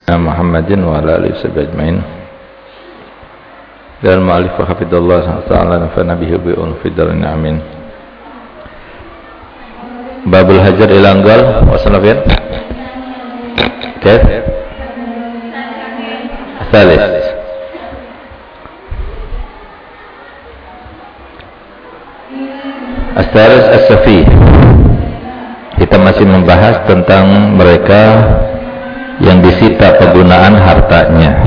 Muhammadin wa ala alihi washabbihi dan mu'allif wa hafidhullah ta'ala nafa'na bihi bi'un fiddarin amin. Babul hajar ilanggal wasanafin kaif salis as-salis as-safi. Kita masih membahas tentang mereka yang disita penggunaan hartanya.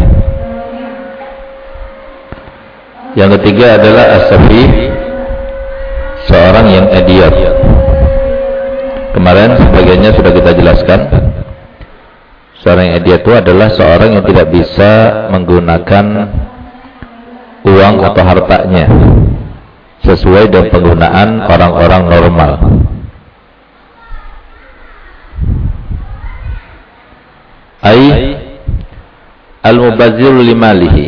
Yang ketiga adalah as-safi, seorang yang idiot. Kemarin sebagiannya sudah kita jelaskan. Seorang yang idiot itu adalah seorang yang tidak bisa menggunakan uang atau hartanya sesuai dengan penggunaan orang-orang normal. Ai al-mubazzir limalihi,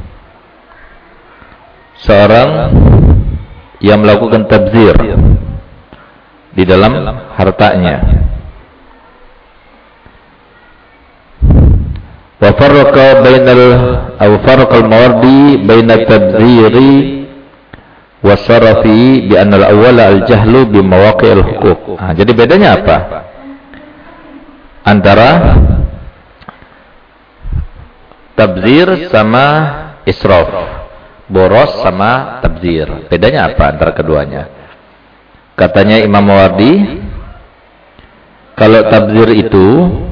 seorang yang melakukan tabzir di dalam hartanya. Wa farraqa bainal mawardi bainat tabziri wa sarafi bi anna al-awwala al-jahlu bi mawaqi'il huquq. Jadi bedanya apa antara tabzir sama israf, boros sama tabzir? Bedanya apa antara keduanya? Katanya Imam Mawardi, kalau tabzir itu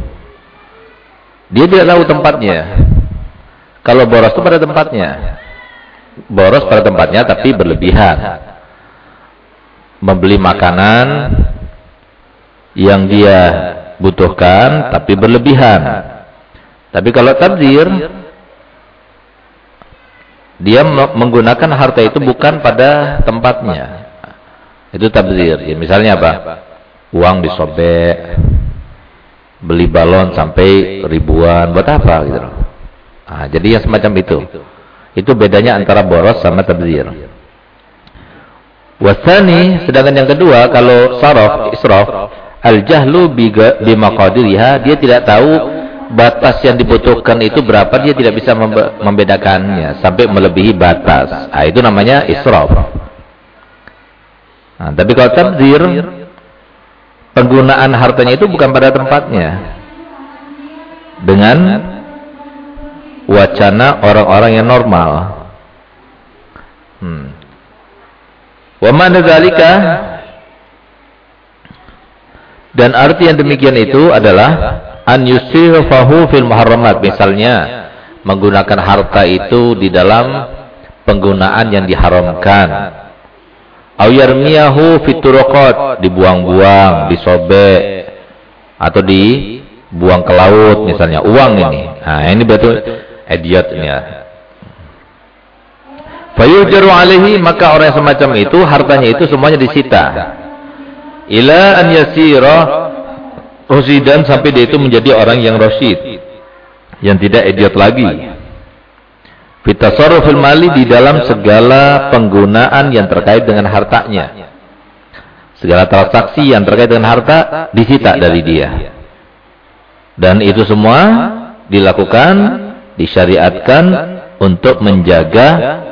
dia tidak tahu tempatnya. Kalau boros itu pada tempatnya. Boros pada tempatnya tapi berlebihan. Membeli makanan yang dia butuhkan tapi berlebihan. Tapi kalau tabzir, dia menggunakan harta itu bukan pada tempatnya. Itu tabzir. Ya, misalnya apa? Uang disobek, beli balon sampai ribuan, buat apa gitu loh. Jadi yang semacam itu. Itu bedanya antara boros sama tabzir. Wasani, sedangkan yang kedua, kalau saraf, israf, al-jahlu bi maqadiriha, dia tidak tahu batas yang dibutuhkan itu berapa, dia tidak bisa membedakannya sampai melebihi batas. Itu namanya israf. Tapi kalau tabzir, penggunaan hartanya itu bukan pada tempatnya, dengan wacana orang-orang yang normal. Wa ma'na dzalika, dan arti yang demikian itu adalah an yusrifahu fil muharramat, misalnya menggunakan harta itu di dalam penggunaan yang diharamkan. Au yarmiyahu fit turuqat, dibuang-buang, disobek atau dibuang ke laut misalnya, uang ini. Ini betul idiot ini ya. Fayujaru alaihi, maka orang yang semacam itu hartanya itu semuanya disita. Ila an yasira rasidan, sampai dia itu menjadi orang yang rasyid, yang tidak idiot lagi. Fitasarrufil mali, di dalam segala penggunaan yang terkait dengan hartanya. Segala transaksi yang terkait dengan harta disita dari dia. Dan itu semua dilakukan, disyariatkan untuk menjaga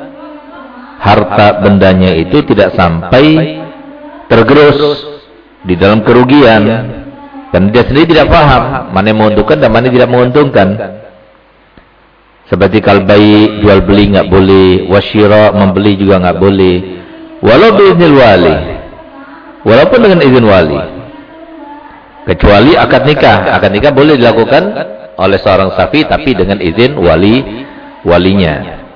harta bendanya itu tidak sampai tergerus di dalam kerugian. Dan dia sendiri tidak paham mana yang menguntungkan dan mana yang tidak menguntungkan. Seperti kalbai, jual beli nggak boleh, wasyira, membeli juga nggak boleh, walau biiznil wali, walaupun dengan izin wali, kecuali akad nikah. Akad nikah boleh dilakukan oleh seorang safi tapi dengan izin walinya.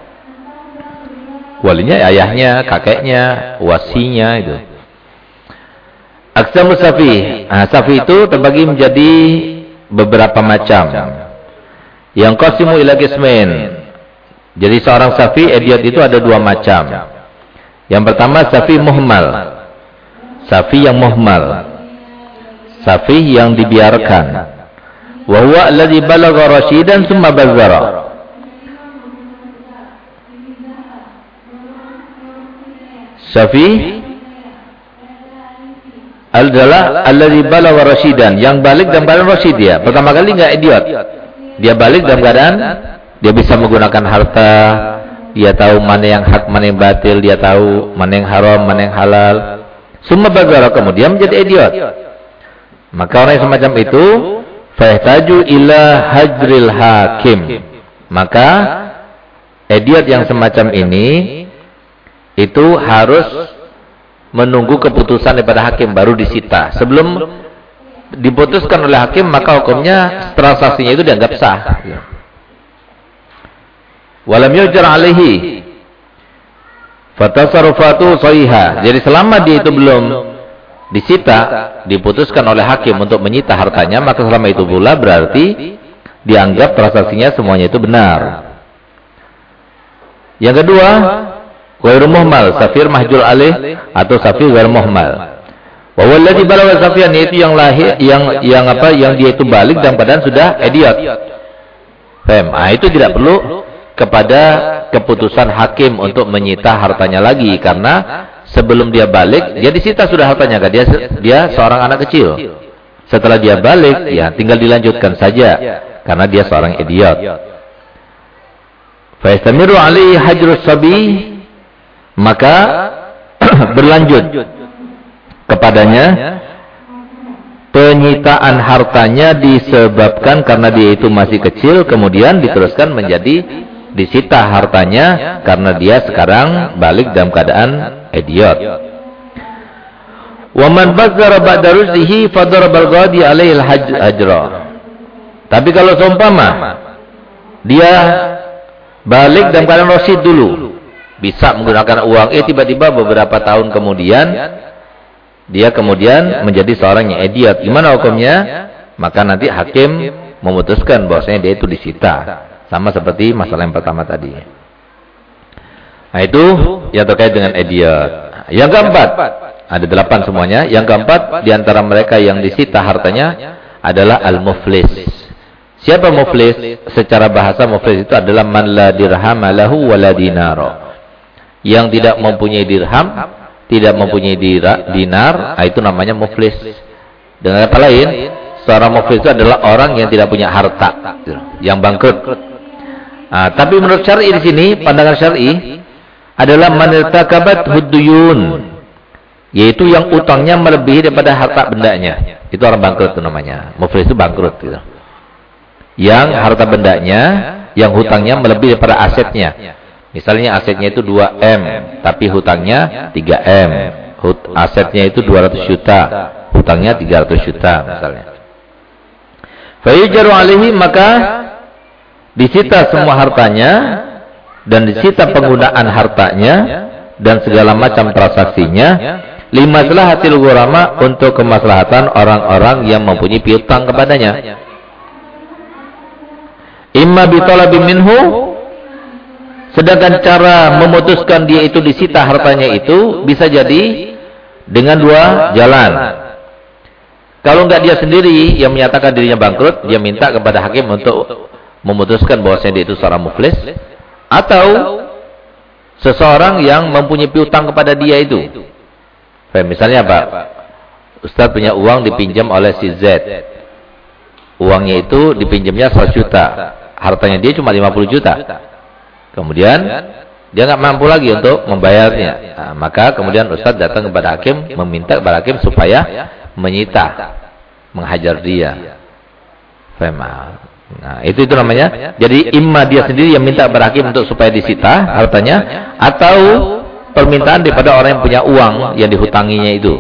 Walinya ayahnya, kakeknya, wasinya itu. Aqsamus safi. Safi itu terbagi menjadi beberapa macam. Yang qasimu ila qismain. Jadi seorang safi idiot itu ada dua macam. Yang pertama safi muhmal. Safi yang muhmal. Safi yang dibiarkan. Wa huwa alladhi balagha rasyidan tsumma bazzara. Safi adalah alladzi balagha rasyidan, yang balik dan balik rasyid dia. Pertama kali enggak idiot. Dia balik dalam keadaan dia bisa menggunakan harta, dia tahu mana yang hak, mana yang batil, dia tahu mana yang haram, mana yang halal. Summa bagara, kemudian menjadi idiot. Maka orang yang semacam itu fahtaju ila hajril hakim. Maka idiot yang semacam ini itu harus menunggu keputusan daripada hakim baru disita. Sebelum diputuskan oleh hakim, maka hukumnya transaksinya itu dianggap sah. Walam yujar alaihi fatasarrufatu sahihah. Jadi selama dia itu belum disita, diputuskan oleh hakim untuk menyita hartanya, maka selama itu pula berarti dianggap transaksinya semuanya itu benar. Yang kedua, ghairu muhmal, safir mahjul alaih atau safir ghairu muhmal. Wa wallazi balagha safian, itu yang lahir yang dia itu balik dalam keadaan sudah idiot. Paham? Itu tidak perlu kepada keputusan hakim untuk menyita hartanya lagi, karena sebelum dia balik dia disita sudah hartanya, kan dia seorang anak kecil. Setelah dia balik ya tinggal dilanjutkan saja karena dia seorang idiot. Fa yastamiru alaihi hajrus sabi, maka berlanjut kepadanya penyitaan hartanya disebabkan karena dia itu masih kecil, kemudian diteruskan menjadi disita hartanya karena dia sekarang balik dalam keadaan idiot. Wa man bazzara ba'da rushdihi fadarabal ghadi alaihi al-hajra. Tapi kalau seumpama dia balik dalam keadaan rasyid dulu, bisa menggunakan uang, tiba-tiba beberapa tahun kemudian dia kemudian menjadi seorang yang idiot, gimana hukumnya? Maka nanti hakim memutuskan bahwasanya dia itu disita. Sama seperti masalah yang pertama tadi. Nah itu yang terkait dengan idiot. Yang keempat, ada 8 semuanya. Yang keempat, di antara mereka yang disita hartanya adalah al-muflis. Siapa muflis? Secara bahasa muflis itu adalah man la dirham lahu wa la dinaro. Yang tidak mempunyai dirham, tidak mempunyai dinar, itu namanya muflis. Dengan kata lain, seorang muflis itu adalah orang yang tidak punya harta, yang bangkrut. Tapi menurut syar'i di sini, pandangan syar'i adalah manirtakabat huduyun, yaitu yang utangnya melebihi daripada harta bendanya. Itu orang bangkrut itu namanya. Muflis itu bangkrut gitu. Yang harta bendanya, yang hutangnya melebihi daripada asetnya. Misalnya asetnya itu 2M, tapi hutangnya 3M. Asetnya itu 200 juta, hutangnya 300 juta misalnya. Fa yujaru alaihi, maka disita semua hartanya dan disita penggunaan hartanya dan segala macam transaksinya, limaslahatil ghurama, untuk kemaslahatan orang-orang yang mempunyai piutang kepadanya. Imma bitalabi minhu, sedangkan cara memutuskan dia itu disita hartanya itu bisa jadi dengan 2 jalan. Kalau enggak dia sendiri yang menyatakan dirinya bangkrut, dia minta kepada hakim untuk memutuskan bahwasanya dia itu seorang muflis, atau seseorang yang mempunyai piutang kepada dia itu. Misalnya apa? Ustaz punya uang dipinjam oleh si Z. Uangnya itu dipinjamnya 100 juta. Hartanya dia cuma 50 juta. Kemudian dia nggak mampu lagi untuk membayarnya. Maka kemudian Ustaz datang kepada hakim, meminta kepada hakim supaya menyita, menghajar dia. Nah, itu namanya. Jadi imma dia sendiri yang minta kepada hakim untuk supaya disita hartanya, atau permintaan daripada orang yang punya uang yang dihutanginya itu.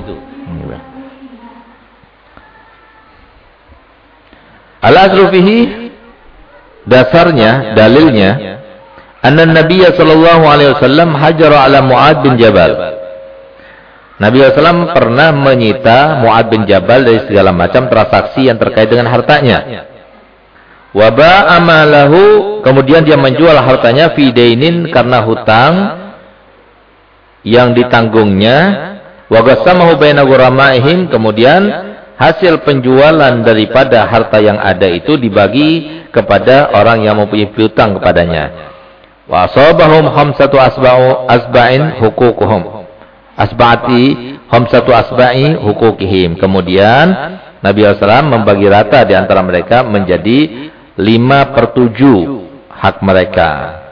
Al-aslu fihi, dasarnya, dalilnya, anna Nabiya sallallahu alaihi wasallam hajara ala Mu'ad bin Jabal. Nabi SAW pernah menyita Mu'ad bin Jabal dari segala macam transaksi yang terkait dengan hartanya. Wa ba'a malahu, kemudian dia menjual hartanya fi dainin, karena hutang yang ditanggungnya. Wa qassamahu baina ghuramaihim, kemudian hasil penjualan daripada harta yang ada itu dibagi kepada orang yang mempunyai piutang kepadanya. Wa asabahum khamsatu asba'in huququhum. Asba'ati khamsatu asba'i huquqihim. Kemudian Nabi SAW membagi rata di antara mereka menjadi 5/7 hak mereka.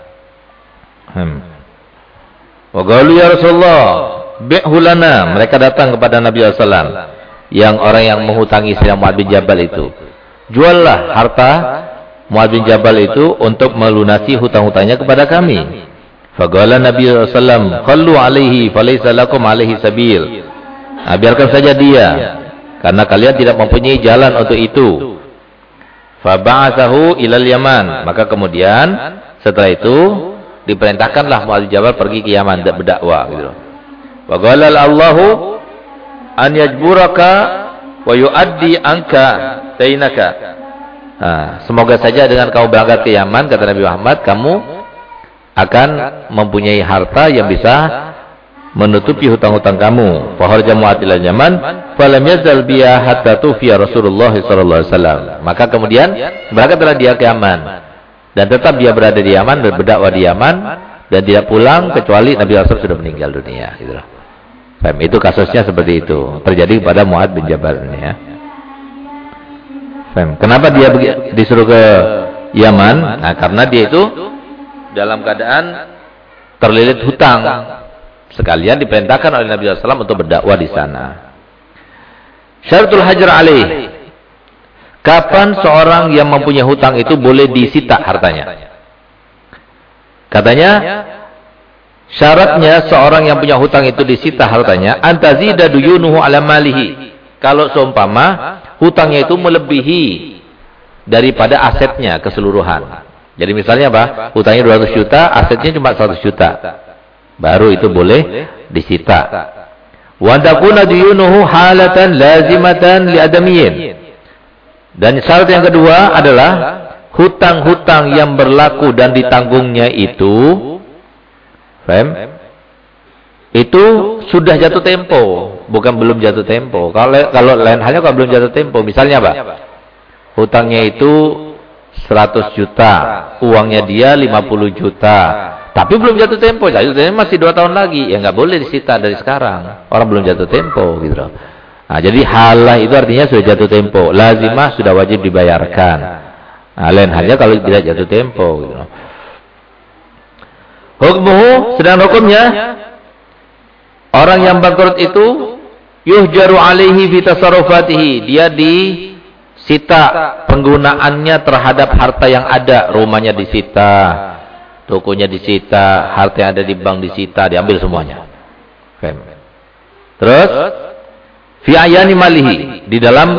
Wa qalu ya Rasulullah, bi'hu lana. Mereka datang kepada Nabi SAW, yang orang yang menghutangi Sayyidina Mu'adz bin Jabal itu. Juallah harta Mu'adz bin Jabal itu untuk melunasi hutang-hutangnya kepada kami. Faqala Nabi SAW, khallu alaihi falaysa lakum alaihi sabil. Nah, biarkan saja dia, karena kalian tidak mempunyai jalan untuk itu. Faba'athahu ilal Yaman. Maka kemudian setelah itu diperintahkanlah Mu'adz bin Jabal pergi ke Yaman berdakwah gitu. Wa qala Allahu an yajburaka wa yuaddi anka dainaka. Semoga saja dengan kamu berangkat ke Yaman, kata Nabi Muhammad, kamu akan mempunyai harta yang bisa menutupi hutang-hutang kamu. Fa kharaja Mu'adz ila Yaman falam yazal biha hatta tufiya Rasulullah sallallahu alaihi wasallam. Maka kemudian berangkatlah dia ke Yaman, dan tetap dia berada di Yaman, berdakwah di Yaman, dan tidak pulang kecuali Nabi Rasul sudah meninggal dunia gitu loh. Itu kasusnya seperti itu, terjadi kepada Mu'adz bin Jabal ini ya. Kenapa dia disuruh ke Yaman? Nah, karena dia itu dalam keadaan terlilit hutang. Sekalian diperintahkan oleh Nabi SAW untuk berdakwah di sana. Syaratul hajar alaih. Kapan seorang yang mempunyai hutang itu boleh disita hartanya? Katanya, syaratnya seorang yang punya hutang itu disita hartanya, antazida duyunuhu ala malihi. Kalau seumpama hutangnya itu melebihi daripada asetnya keseluruhan. Jadi misalnya apa? Hutangnya 200 juta, asetnya cuma 100 juta. Baru itu boleh disita. Wa takuna duyunuhu halatan lazimatan li adamiyin. Dan syarat yang kedua adalah hutang-hutang yang berlaku dan ditanggungnya itu, itu sudah jatuh tempo, bukan belum jatuh tempo. Kalau lain halnya kalau belum jatuh tempo, misalnya apa? Hutangnya itu 100 juta, uangnya dia 50 juta. Tapi belum jatuh tempo, masih 2 tahun lagi. Ya nggak boleh disita dari sekarang. Orang belum jatuh tempo gitu loh. Nah, jadi halah itu artinya sudah jatuh tempo. Lazimah sudah wajib dibayarkan. Nah, lain halnya kalau tidak jatuh tempo gitu loh. Hukmuhu, sedang hukumnya orang yang bangkrut itu yuhjaru alaihi fi tasarrufatihi. Dia disita penggunaannya terhadap harta yang ada. Rumahnya disita, tokonya disita, harta yang ada di bank disita, diambil semuanya. Terus fi ayani malihi, di dalam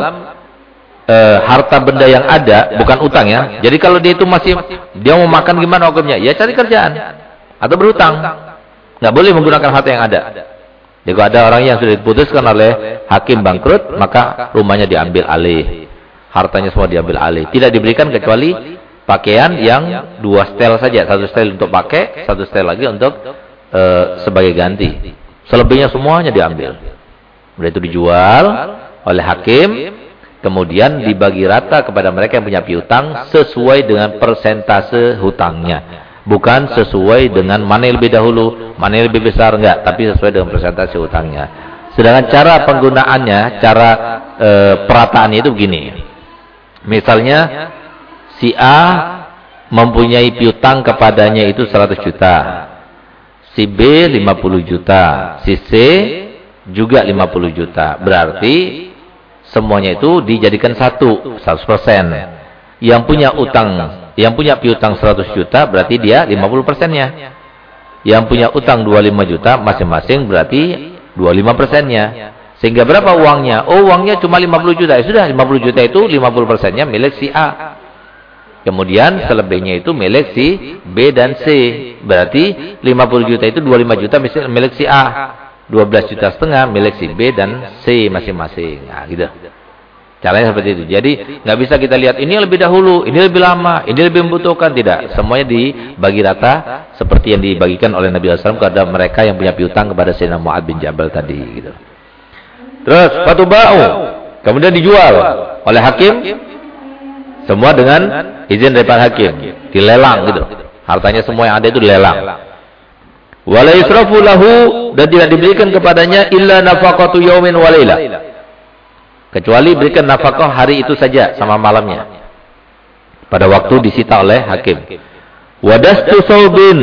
harta benda yang ada, bukan utang ya. Jadi kalau dia itu masih dia mau makan gimana hukumnya? Ya cari kerjaan atau berhutang. Nggak boleh menggunakan harta yang ada. Jadi kalau ada orang yang sudah diputuskan oleh hakim bangkrut, maka rumahnya diambil alih, hartanya semua diambil alih. Tidak diberikan kecuali pakaian yang 2 setel saja, 1 setel untuk pakai, 1 setel lagi untuk sebagai ganti. Selebihnya semuanya diambil. Kemudian itu dijual oleh hakim, kemudian dibagi rata kepada mereka yang punya piutang sesuai dengan persentase hutangnya. Bukan sesuai dengan mana yang lebih dahulu, mana yang lebih besar, enggak, tapi sesuai dengan persentase hutangnya. Sedangkan cara penggunaannya, cara perataannya itu begini. Misalnya si A mempunyai piutang kepadanya itu 100 juta. Si B 50 juta. Si C juga 50 juta. Berarti semuanya itu dijadikan 100%. Yang punya utang, yang punya piutang 100 juta berarti dia 50%-nya. Yang punya utang 25 juta masing-masing berarti 25%-nya. Sehingga berapa uangnya? Oh, uangnya cuma 50 juta. Ya sudah, 50 juta itu 50%-nya milik si A. Kemudian selebihnya itu milik si B dan C. Berarti 50 juta itu 25 juta milik si A. 12,5 juta milik si B dan C masing-masing. Nah, gitu. Caranya seperti itu. Jadi nggak bisa kita lihat ini lebih dahulu, ini lebih lama, ini lebih membutuhkan. Tidak. Semuanya dibagi rata seperti yang dibagikan oleh Nabi SAW kepada mereka yang punya piutang kepada Sayyidina Mu'adz bin Jabal tadi. Gitu. Terus fatuba'u, kemudian dijual oleh hakim, semua dengan izin daripada hakim, dilelang gitu. Hartanya semua yang ada itu dilelang. Wala yusrafu lahu, dan tidak diberikan kepadanya illa nafaqatu yaumin wa lailah. Kecuali berikan nafkah hari itu saja sama malamnya. pada waktu disita oleh hakim. Wadastu saubin.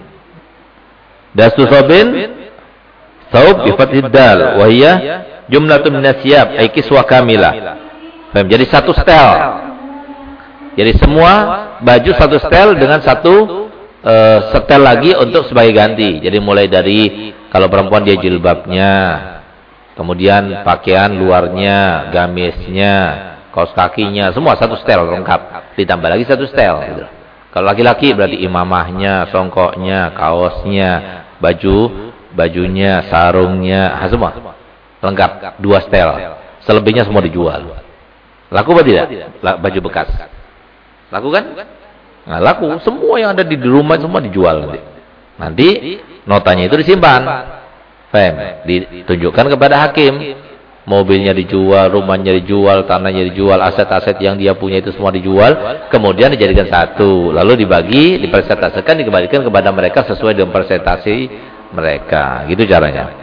Dastu saubin, saub bi fathid dal wa hiya jumlatun minasyab ay kiswa kamilah. Jadi satu setel. Jadi semua baju satu setel dengan satu setel lagi untuk sebagai ganti. Jadi mulai dari kalau perempuan dia jilbabnya, kemudian pakaian luarnya, gamisnya, kaos kakinya, semua satu setel lengkap. Ditambah lagi satu setel gitu. Kalau laki-laki berarti imamahnya, songkoknya, kaosnya, bajunya, sarungnya, semua lengkap, 2 setel. Selebihnya semua dijual. Laku apa tidak? Baju bekas. Laku kan? Nah, laku. Semua yang ada di rumah semua dijual nanti. Nanti notanya itu disimpan. Paham? Ditunjukkan kepada hakim. Mobilnya dijual, rumahnya dijual, tanahnya dijual, aset-aset yang dia punya itu semua dijual, kemudian dijadikan satu, lalu dibagi, dipersentasekan, dikembalikan kepada mereka sesuai dengan persentasi mereka. Gitu caranya.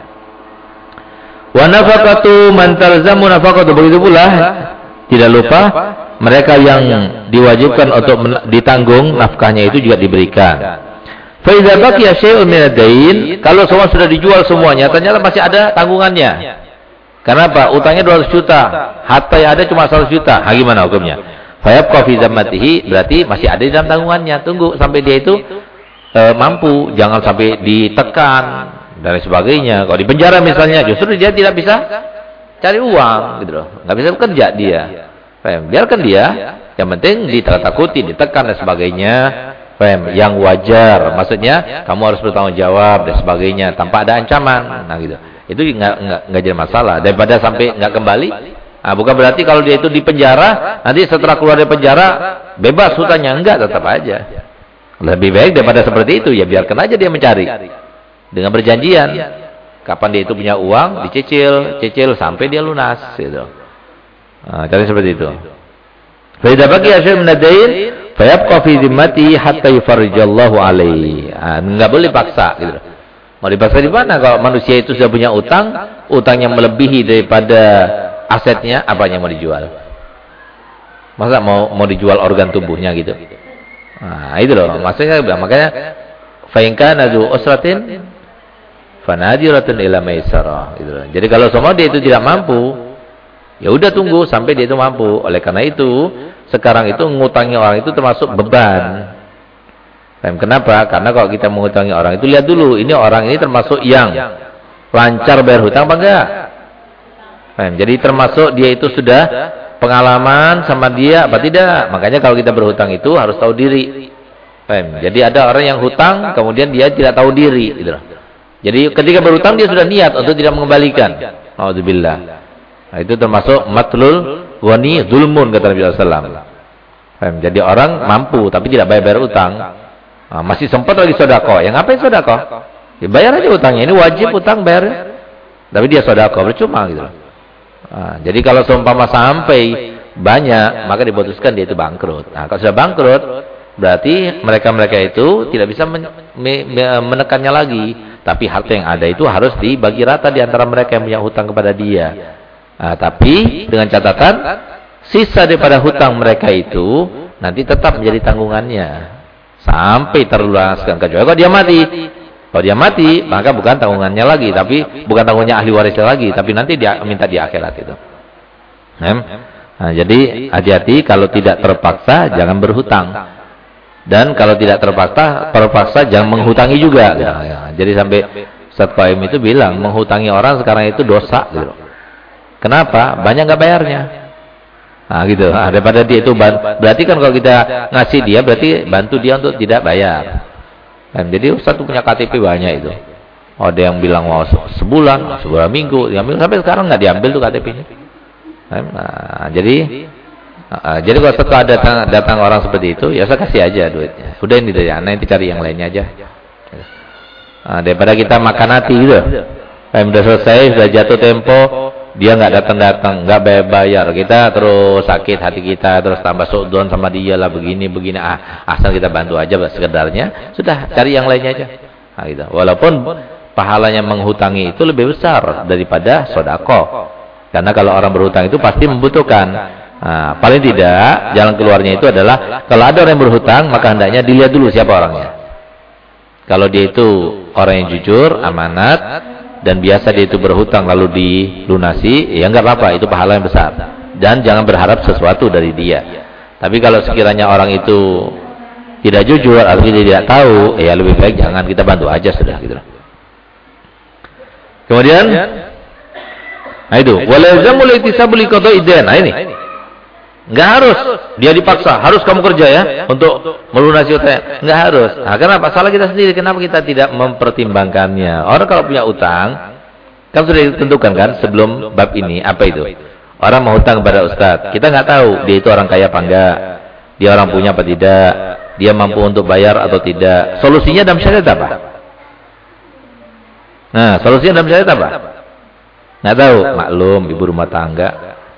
Wa nafaqatu man talzamu nafaqatu, begitu pula tidak lupa mereka yang diwajibkan untuk ditanggung nafkahnya itu juga diberikan. Fa idza baqiya syai'un min ad-dain, kalau semua sudah dijual semuanya, ternyata masih ada tanggungannya. Kenapa? Utangnya 200 juta. Harta yang ada cuma 100 juta. Gimana hukumnya? Fayabqa fi zammatihi, berarti masih ada di dalam tanggungannya. Tunggu sampai dia itu mampu. Jangan sampai ditekan dan sebagainya. Kalau di penjara misalnya, justru dia tidak bisa cari uang. Gitu loh. Nggak bisa bekerja dia. Biarkan dia. Yang penting ditakuti, ditekan dan sebagainya. Yang wajar. Maksudnya, kamu harus bertanggung jawab dan sebagainya. Tanpa ada ancaman. Nah gitu. Itu nggak jadi masalah daripada sampai nggak kembali. Nah, bukan berarti kalau dia itu di penjara nanti setelah keluar dari penjara bebas hutangnya, enggak, tetap aja. Lebih baik daripada seperti itu ya biarkan aja dia mencari dengan berjanjian kapan dia itu punya uang dicicil sampai dia lunas gitu. Nah, cari seperti itu. Fa idza baqiya syai'un min ad-dain fa yabqa fi dhimmati hatta yufarrijallahu alaihi. Enggak boleh paksa gitu. Mau dipaksa di mana? Kalau manusia itu sudah punya utang, utangnya melebihi daripada asetnya, apanya mau dijual? Masa mau dijual organ tubuhnya gitu? Nah, itu loh. Maksudnya makanya fa in kana dzu usratin fanadiratun ila maisarah gitu loh. Jadi kalau semua dia itu tidak mampu, ya udah tunggu sampai dia itu mampu. Oleh karena itu, sekarang itu ngutangi orang itu termasuk beban. Kenapa? Karena kalau kita mengutangi orang itu, lihat dulu, ini orang ini termasuk yang lancar bayar hutang apa enggak? Jadi termasuk dia itu sudah pengalaman sama dia apa tidak? Makanya kalau kita berhutang itu harus tahu diri. Jadi ada orang yang hutang, kemudian dia tidak tahu diri. Gitu. Jadi ketika berhutang dia sudah niat untuk tidak mengembalikan. Alhamdulillah. Nah, itu termasuk matlul ghani zulmun kata Nabi sallallahu alaihi wasallam. Jadi orang mampu tapi tidak bayar utang. Nah, masih sempat lagi sedekah. Ya ngapain sedekah? Ya bayar aja utangnya. Ini wajib utang bayar. Tapi dia sedekah percuma gitu. Nah, jadi kalau seumpama sampai banyak, maka diputuskan dia itu bangkrut. Nah, kalau sudah bangkrut, berarti mereka-mereka itu tidak bisa menekannya lagi. Tapi harta yang ada itu harus dibagi rata di antara mereka yang punya hutang kepada dia. Nah, tapi dengan catatan sisa daripada hutang mereka itu nanti tetap menjadi tanggungannya. Sampai terlunaskan kecuali kalau dia mati. Kalau dia mati, maka bukan tanggungannya lagi, tapi bukan tanggungannya ahli warisnya lagi, tapi nanti dia minta di akhirat itu. Nah, jadi hati-hati kalau tidak terpaksa jangan berhutang. Dan kalau tidak terpaksa jangan menghutangi juga. Ya. Jadi sampai Ustaz Qaim itu bilang menghutangi orang sekarang itu dosa gitu. Kenapa? Banyak nggak bayarnya. Nah gitu, daripada dia itu berarti kan kalau kita ngasih dia berarti bantu dia untuk tidak bayar. Jadi Ustaz itu punya KTP banyak itu. Ada yang bilang mau sebulan minggu, diambil sampai sekarang nggak diambil tuh KTP-nya. Nah, jadi kalau setelah datang orang seperti itu, ya saya kasih aja duitnya. Udah ini dari anak, nanti cari yang lainnya aja. Nah, daripada kita makan hati gitu. Sudah selesai, sudah jatuh tempo. Dia nggak datang, nggak bayar, kita terus sakit hati kita, terus tambah suudzon sama dia lah begini, asal kita bantu aja sekedarnya, sudah cari yang lainnya aja. Nah, gitu. Walaupun pahalanya menghutangi itu lebih besar daripada sedekah, karena kalau orang berhutang itu pasti membutuhkan. Nah, paling tidak jalan keluarnya itu adalah kalau ada orang yang berhutang, maka hendaknya dilihat dulu siapa orangnya. Kalau dia itu orang yang jujur, amanat, dan biasa dia itu berhutang lalu dilunasi, ya enggak apa-apa, itu pahala yang besar. Dan jangan berharap sesuatu dari dia. Tapi kalau sekiranya orang itu tidak jujur atau dia tidak tahu, ya lebih baik jangan, kita bantu aja sudah gitu. Kemudian nah itu, walazamul ittisabul qada'i dain. Nah ini. Enggak harus dia dipaksa, harus kamu kerja ya untuk melunasi utang. Enggak harus. Nah, kenapa? Salah kita sendiri. Kenapa kita tidak mempertimbangkannya? Orang kalau punya utang, kan sudah ditentukan kan sebelum bab ini apa itu? Orang mau hutang kepada ustaz. Kita enggak tahu dia itu orang kaya apa enggak. Dia orang punya apa tidak? Dia mampu untuk bayar atau tidak? Solusinya dalam syariat apa? Nah, solusinya dalam syariat apa? Enggak tahu. Maklum ibu rumah tangga.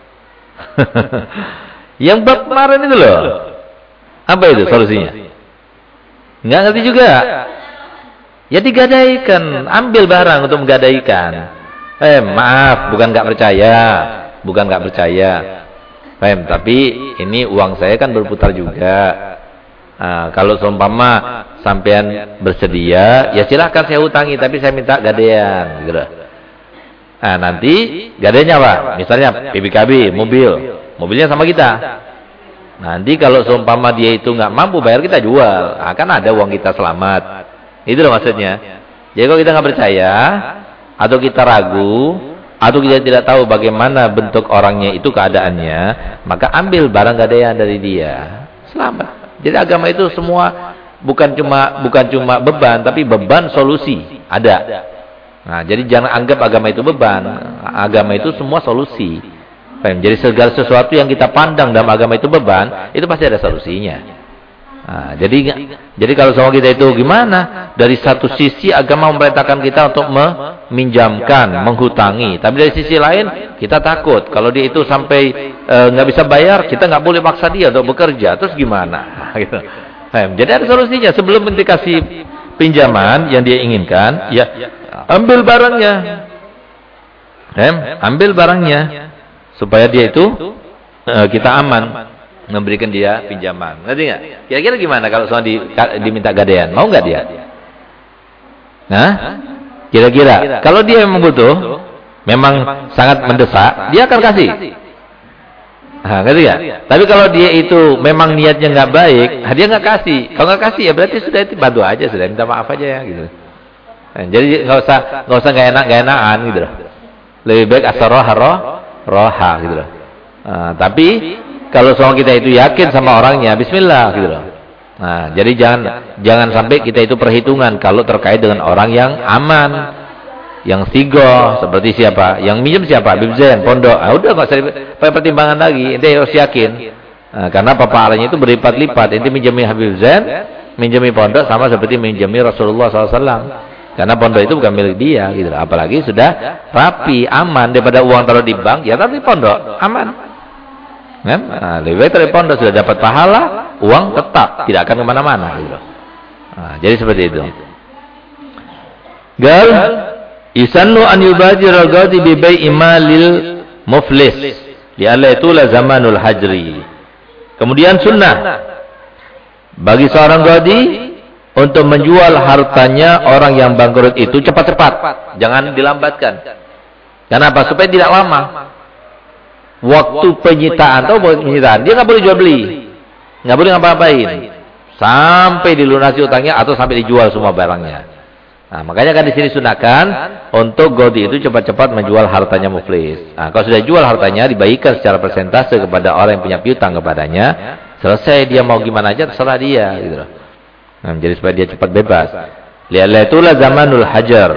Yang bab kemarin itu loh. Apa itu solusinya? Enggak ngerti juga. Ya digadaikan, ambil barang untuk menggadaikan. Maaf, bukan enggak percaya. Bukan enggak percaya. Tapi ini uang saya kan berputar juga. Nah, kalau seumpama sampean bersedia, ya silahkan saya hutangi, tapi saya minta gadaian gitu. Nah, nanti gadaiannya apa? Misalnya PBKB, mobil. Mobilnya sama kita. Nanti kalau seumpama dia itu nggak mampu bayar, kita jual. Kan ada uang kita selamat. Itu loh maksudnya. Jadi kalau kita nggak percaya, atau kita ragu, atau kita tidak tahu bagaimana bentuk orangnya itu keadaannya, maka ambil barang gadaian dari dia. Selamat. Jadi agama itu semua bukan cuma beban, tapi beban solusi. Ada. Nah, jadi jangan anggap agama itu beban. Agama itu semua solusi. Jadi segala sesuatu yang kita pandang dalam agama itu beban, itu pasti ada solusinya. Nah, jadi kalau sama kita itu gimana? Dari satu sisi agama memerintahkan kita untuk meminjamkan, menghutangi. Tapi dari sisi lain kita takut kalau dia itu sampai nggak bisa bayar, kita nggak boleh paksa dia untuk bekerja. Terus gimana? Gitu. Jadi ada solusinya. Sebelum dikasih pinjaman yang dia inginkan, ya ambil barangnya, ambil barangnya. Supaya dia itu kita aman memberikan dia pinjaman. Ngerti nggak? Kira-kira gimana kalau soal diminta gadaian? Mau nggak dia? Nah, kira-kira kalau dia memang butuh, memang sangat mendesak, dia akan kasih. Nah, ngerti nggak? Tapi kalau dia itu memang niatnya nggak baik, dia nggak kasih. Kalau nggak kasih ya berarti sudah itu bantu aja, sudah minta maaf aja ya gitu. Nah, jadi nggak usah nggak enakan gitu loh. Lebih baik roha gitu loh. Tapi kalau soal kita itu yakin sama orangnya, bismillah gitu loh. Nah, jadi jangan sampai kita itu perhitungan kalau terkait dengan orang yang aman, yang sigoh, seperti siapa, yang minjem siapa, Habib Zain, pondok. Udah nggak usah pertimbangan lagi, ente harus yakin. Karena pahalanya itu berlipat-lipat. Ente minjemi Habib Zain, minjemi pondok sama seperti minjemi Rasulullah SAW. Karena pondok itu bukan milik dia gitu. Apalagi sudah rapi, aman daripada uang taruh di bank, ya taruh di pondok, aman. Kan? Nah, lebih baik taruh di pondok sudah dapat pahala, uang tetap tidak akan kemana mana gitu. Nah, jadi seperti itu. Gal isannu an yubajir al-ghadi bi bai'i malil muflis li alla itula zamanul hajri. Kemudian sunnah bagi seorang ghadi untuk menjual hartanya orang yang bangkrut itu cepat-cepat. Jangan dilambatkan. Kenapa? Supaya tidak lama. Waktu penyitaan, dia nggak boleh jual beli. Nggak boleh ngapa-ngapain. Sampai dilunasi utangnya atau sampai dijual semua barangnya. Nah, makanya kan di sini sunahkan untuk ghadi itu cepat-cepat menjual hartanya muflis. Nah, kalau sudah jual hartanya dibagikan secara persentase kepada orang yang punya piutang kepadanya. Selesai dia mau gimana aja terserah dia gitu loh. Nah, jadi supaya dia cepat bebas. Li'allatulah zamanul hajar.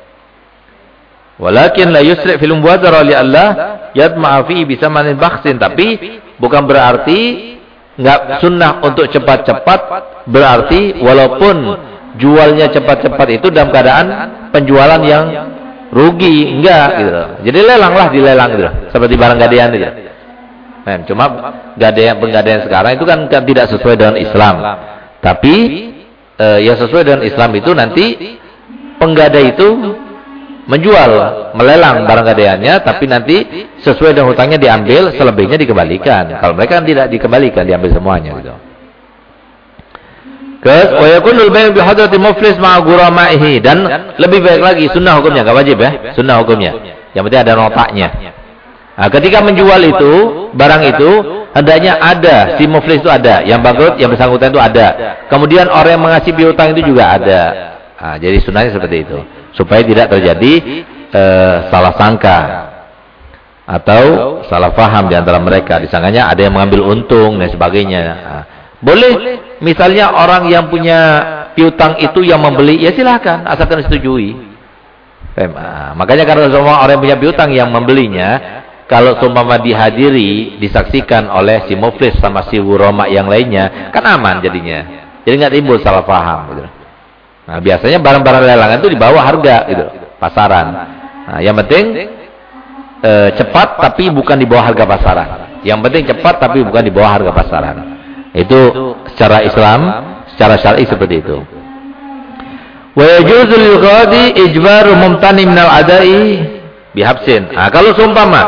Walakin la yusri' fil muwazara li'alla yadma'a fi bisamanin bakhsin. Tapi bukan berarti enggak sunnah untuk cepat-cepat, berarti walaupun jualnya cepat-cepat itu dalam keadaan penjualan yang rugi, enggak gitu loh. Jadi lelanglah dilelang gitu loh. Seperti barang gadaian gitu. Nah, cuma penggadaian sekarang itu kan tidak sesuai dengan Islam. Tapi yang sesuai dengan Islam itu nanti penggadai itu menjual, melelang barang gadaiannya, tapi nanti sesuai dengan hutangnya diambil, selebihnya dikembalikan. Kalau mereka tidak dikembalikan, diambil semuanya gitu. Wa yakunul bay' bi hadrati muflis ma'a ghurama'ihi, dan lebih baik lagi sunnah hukumnya, enggak wajib ya, sunnah hukumnya. Yang penting ada notaknya. Nah, ketika menjual itu, barang itu hendaknya ada, si muflis itu ada, yang bangkrut, yang bersangkutan itu ada. Kemudian orang yang mengasih piutang itu juga ada. Nah, jadi sunnahnya seperti itu, supaya tidak terjadi salah sangka atau salah faham di antara mereka. Disangkanya ada yang mengambil untung dan sebagainya. Nah, boleh misalnya orang yang punya piutang itu yang membeli, ya silakan, asalkan disetujui. Makanya karena semua orang yang punya piutang yang membelinya, kalau seumpama dihadiri, disaksikan oleh si muflis sama si ghurama yang lainnya, kan aman jadinya. Jadi nggak timbul salah paham gitu. Nah, biasanya barang-barang lelangan itu di bawah harga gitu, pasaran. Nah, yang penting cepat tapi bukan di bawah harga pasaran. Yang penting cepat tapi bukan di bawah harga pasaran. Itu secara Islam, secara syar'i seperti itu. Wa yajuzu lil qadi ijbaru mumtani minal adai bihabsin. Nah, kalau seumpama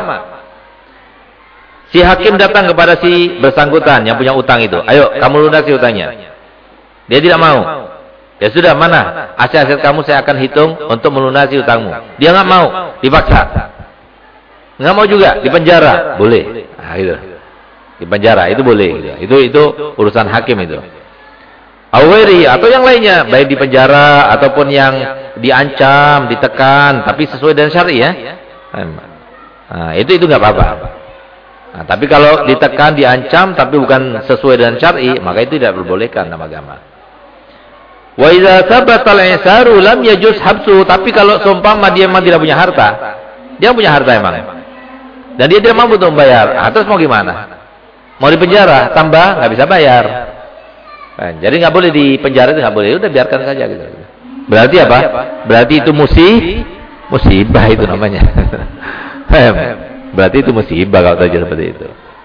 si hakim datang kepada si bersangkutan yang punya utang itu, ayo kamu lunasi utangnya. Dia tidak mau. Ya sudah, mana aset-aset kamu saya akan hitung untuk melunasi utangmu. Dia nggak mau, dipaksa. Nggak mau juga, dipenjara, boleh. Nah, gitu. Dipenjara itu boleh. Gitu. Itu urusan hakim itu. Aweri atau yang lainnya, baik dipenjara ataupun yang diancam, ditekan, tapi sesuai dengan syar'i ya. Nah, itu nggak apa-apa. Nah, tapi kalau ditekan, diancam, tapi bukan sesuai dengan syar'i, maka itu tidak diperbolehkan dalam agama. Wa idza thabata al-i'saru lam yajuz habsu, tapi kalau seumpama dia memang tidak punya harta, dia punya harta emang, dan dia tidak mampu untuk membayar, terus mau gimana? Mau dipenjara, tambah nggak bisa bayar. Nah, jadi nggak boleh dipenjara, itu nggak boleh, udah biarkan saja gitu. Berarti apa? Berarti itu musibah itu namanya. Berarti itu musibah kalau terjadi seperti itu.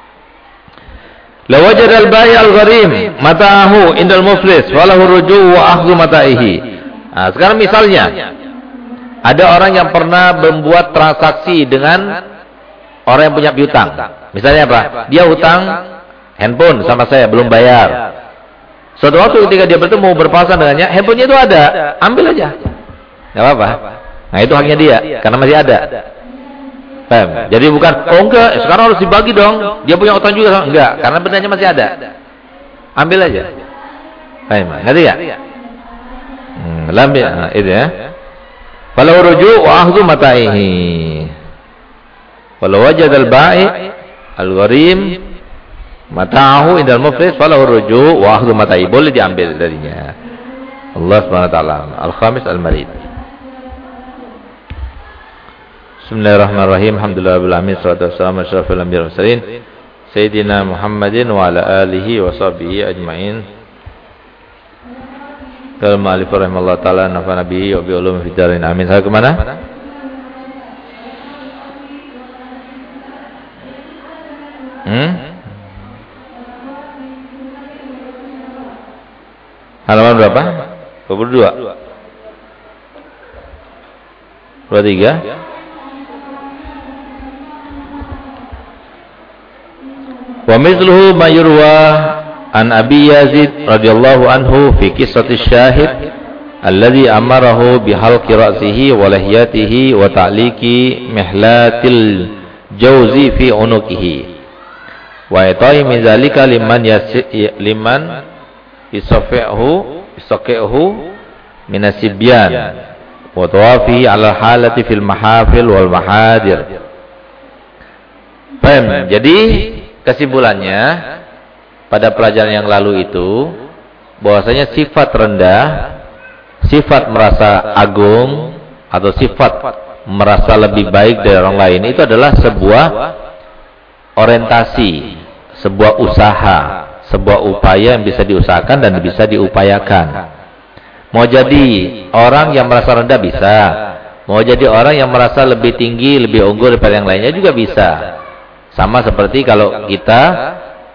La wajadal bai' al-gharim mata'ahu indal muflis walahu ruju' wa akhdhu mata'ihi. Nah, sekarang misalnya ada orang yang pernah membuat transaksi dengan orang yang punya piutang. Misalnya apa? Dia hutang handphone sama saya, belum bayar. Suatu waktu ketika dia bertemu, berpasangan dengannya, handphonenya itu ada, ambil aja. Enggak apa-apa. Nah, itu haknya dia karena masih ada. Paham? Jadi bukan, oh enggak, sekarang harus dibagi dong. Dia punya utang juga, enggak, karena bendanya masih ada. Ambil aja. Paham? Ngerti ya? Nah, itu ya. Falau ruju' wa akhdhu mata'ihi. Walau wajadal bai' al-gharim mata'ahu indal muflis falau ruju' wa akhdhu mata'ihi. Boleh diambil darinya. Allah Subhanahu wa taala. Al-Khamis Al-Marid. Bismillahirrahmanirrahim. Alhamdulillahirabbil alamin. Wassalatu wassalamu ala asyrafil anbiya'i wal mursalin sayyidina Muhammadin wa ala alihi wa sahbihi ajmain. Qala ma'alif rahimallahu taala nafa'ana bihi wa bi ulumi fid dharain. Amin. Saya ke mana? Halaman berapa? 22. 23. Wa mithluhu ma yurwa an Abi Yazid radhiyallahu anhu fi qissati syahid alladhi amarahu bihalqi ra'sihi wa lihiyatihi wa ta'liqi mihlatil jawzi fi unuqihi wa itai min zalika liman isafi'hu min asibyan wa tawafi ala halati fil mahafil wal mahadir. Paham? Jadi kesimpulannya pada pelajaran yang lalu itu bahwasanya sifat rendah, sifat merasa agung atau sifat merasa lebih baik dari orang lain itu adalah sebuah orientasi, sebuah usaha, sebuah upaya yang bisa diusahakan dan bisa diupayakan. Mau jadi orang yang merasa rendah bisa, mau jadi orang yang merasa lebih tinggi, lebih unggul daripada yang lainnya juga bisa. Sama seperti kalau kita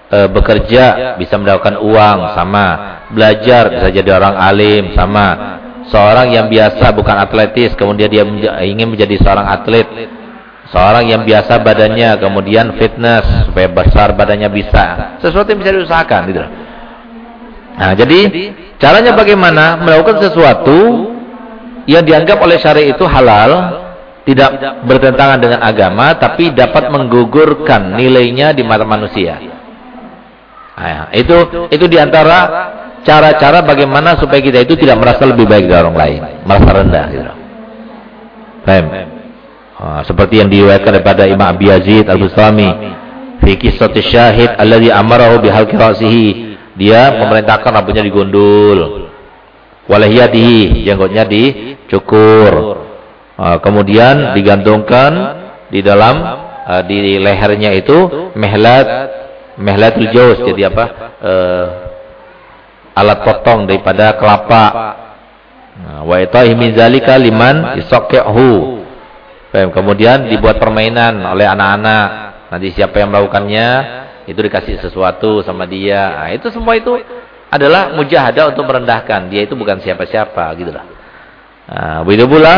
bekerja bisa mendapatkan uang, sama. Belajar bisa jadi orang alim, sama. Seorang yang biasa bukan atletis, kemudian dia ingin menjadi seorang atlet. Seorang yang biasa badannya, kemudian fitness supaya besar badannya bisa. Sesuatu yang bisa diusahakan gitu. Nah, jadi caranya bagaimana melakukan sesuatu yang dianggap oleh syariat itu halal, tidak bertentangan dengan agama, tapi dapat menggugurkan nilainya di mata manusia. Nah, itu diantara cara-cara bagaimana supaya kita itu tidak merasa lebih baik dari orang lain, merasa rendah gitu. Paham? Seperti yang diriwayatkan daripada Imam Abi Yazid Al-Bustami fi qissati syahid alladhi amarahu bihalqi ra'sihi. Dia memerintahkan rambutnya digondol, walahiyatihi, jenggotnya dicukur, kemudian digantungkan di dalam di lehernya itu mehlatul jauz, jadi apa, alat potong daripada kelapa. Wa itahi min zalika liman yasqihu. Kemudian dibuat permainan oleh anak-anak. Nanti siapa yang melakukannya itu dikasih sesuatu sama dia. Nah, itu semua itu adalah mujahadah untuk merendahkan. Dia itu bukan siapa-siapa gitu lah. Nah, begitu pula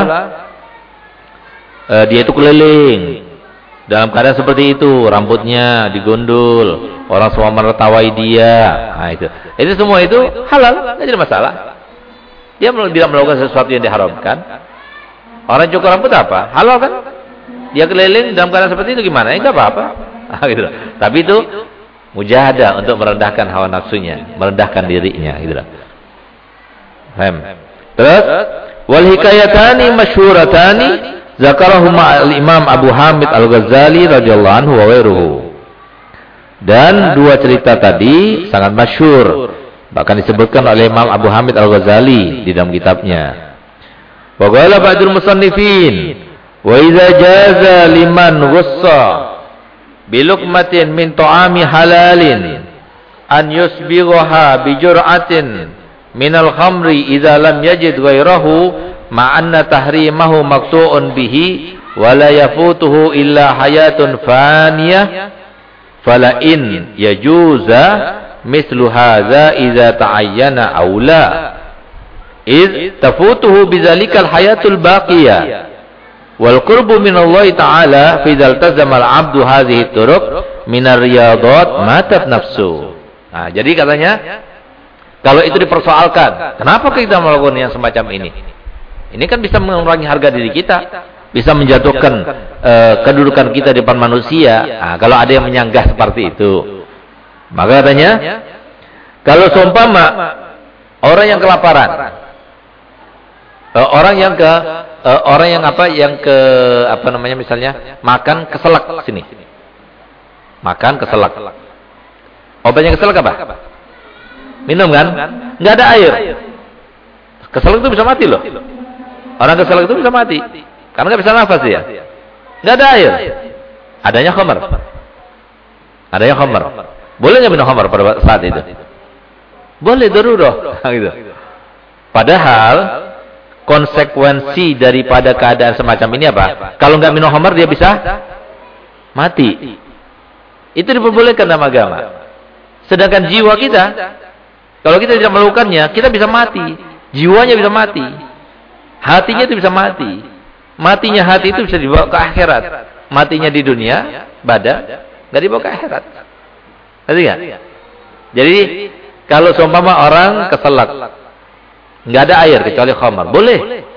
dia itu keliling dalam keadaan seperti itu, rambutnya digondol, orang semua menertawai dia. Nah, itu semua itu halal, tidak ada masalah. Dia tidak melakukan sesuatu yang diharamkan. Orang cukur rambut apa? Halal kan? Dia keliling dalam keadaan seperti itu gimana? Enggak apa-apa. Gitu. Tapi itu mujahadah untuk merendahkan hawa nafsunya, merendahkan dirinya gitu. Paham? Terus wal hikayatani masyhuratani zakarahuma al-Imam Abu Hamid Al-Ghazali radhiyallahu anhu wa ghairuhu. Dan dua cerita tadi sangat masyhur, bahkan disebutkan oleh Imam Abu Hamid Al-Ghazali di dalam kitabnya. Wa qala ba'dul musannifin wa idza jaza liman ghussa bi luqmatin min ta'ami halalin an yusbighaha bi jur'atin min al-khamri idza lam yajid ghayrahu ma anna tahrimahu maqtu'un bihi wa la yafutuhu illa hayatun faniyah fala in yajuza mislu hadza idza ta'ayyana aw la id tafutuhu bizalikal hayatul baqiyah wal qurbu minallahi ta'ala fi dzal tazama al-'abdu hadhihi turuq minar riyadat matat nafsu. Nah, jadi katanya kalau itu dipersoalkan, kenapa kita melakukan yang semacam ini? Ini kan bisa mengurangi harga diri kita, bisa menjatuhkan kedudukan kita di depan manusia. Nah, kalau ada yang menyanggah seperti itu, maka katanya kalau seumpama orang yang kelaparan, orang yang misalnya makan keselak sini. Makan keselak. Obatnya keselak apa? Minum kan? Enggak ada air. Keselak itu bisa mati loh. Orang keselak itu bisa mati karena enggak bisa nafas dia. Enggak ada air. Adanya khamar. Adanya khamar. Boleh enggak minum khamar pada saat itu? Boleh, darurat gitu. Padahal konsekuensi daripada keadaan semacam ini apa? Kalau nggak minum khamar dia bisa mati. Itu diperbolehkan dalam agama. Sedangkan jiwa kita, kalau kita tidak melakukannya, kita bisa mati. Jiwanya bisa mati. Hatinya itu bisa mati. Matinya hati itu bisa dibawa ke akhirat. Matinya di dunia, badan, nggak dibawa ke akhirat. Ngerti nggak? Jadi kalau seumpama orang keselak, nggak ada air kecuali khamar, boleh.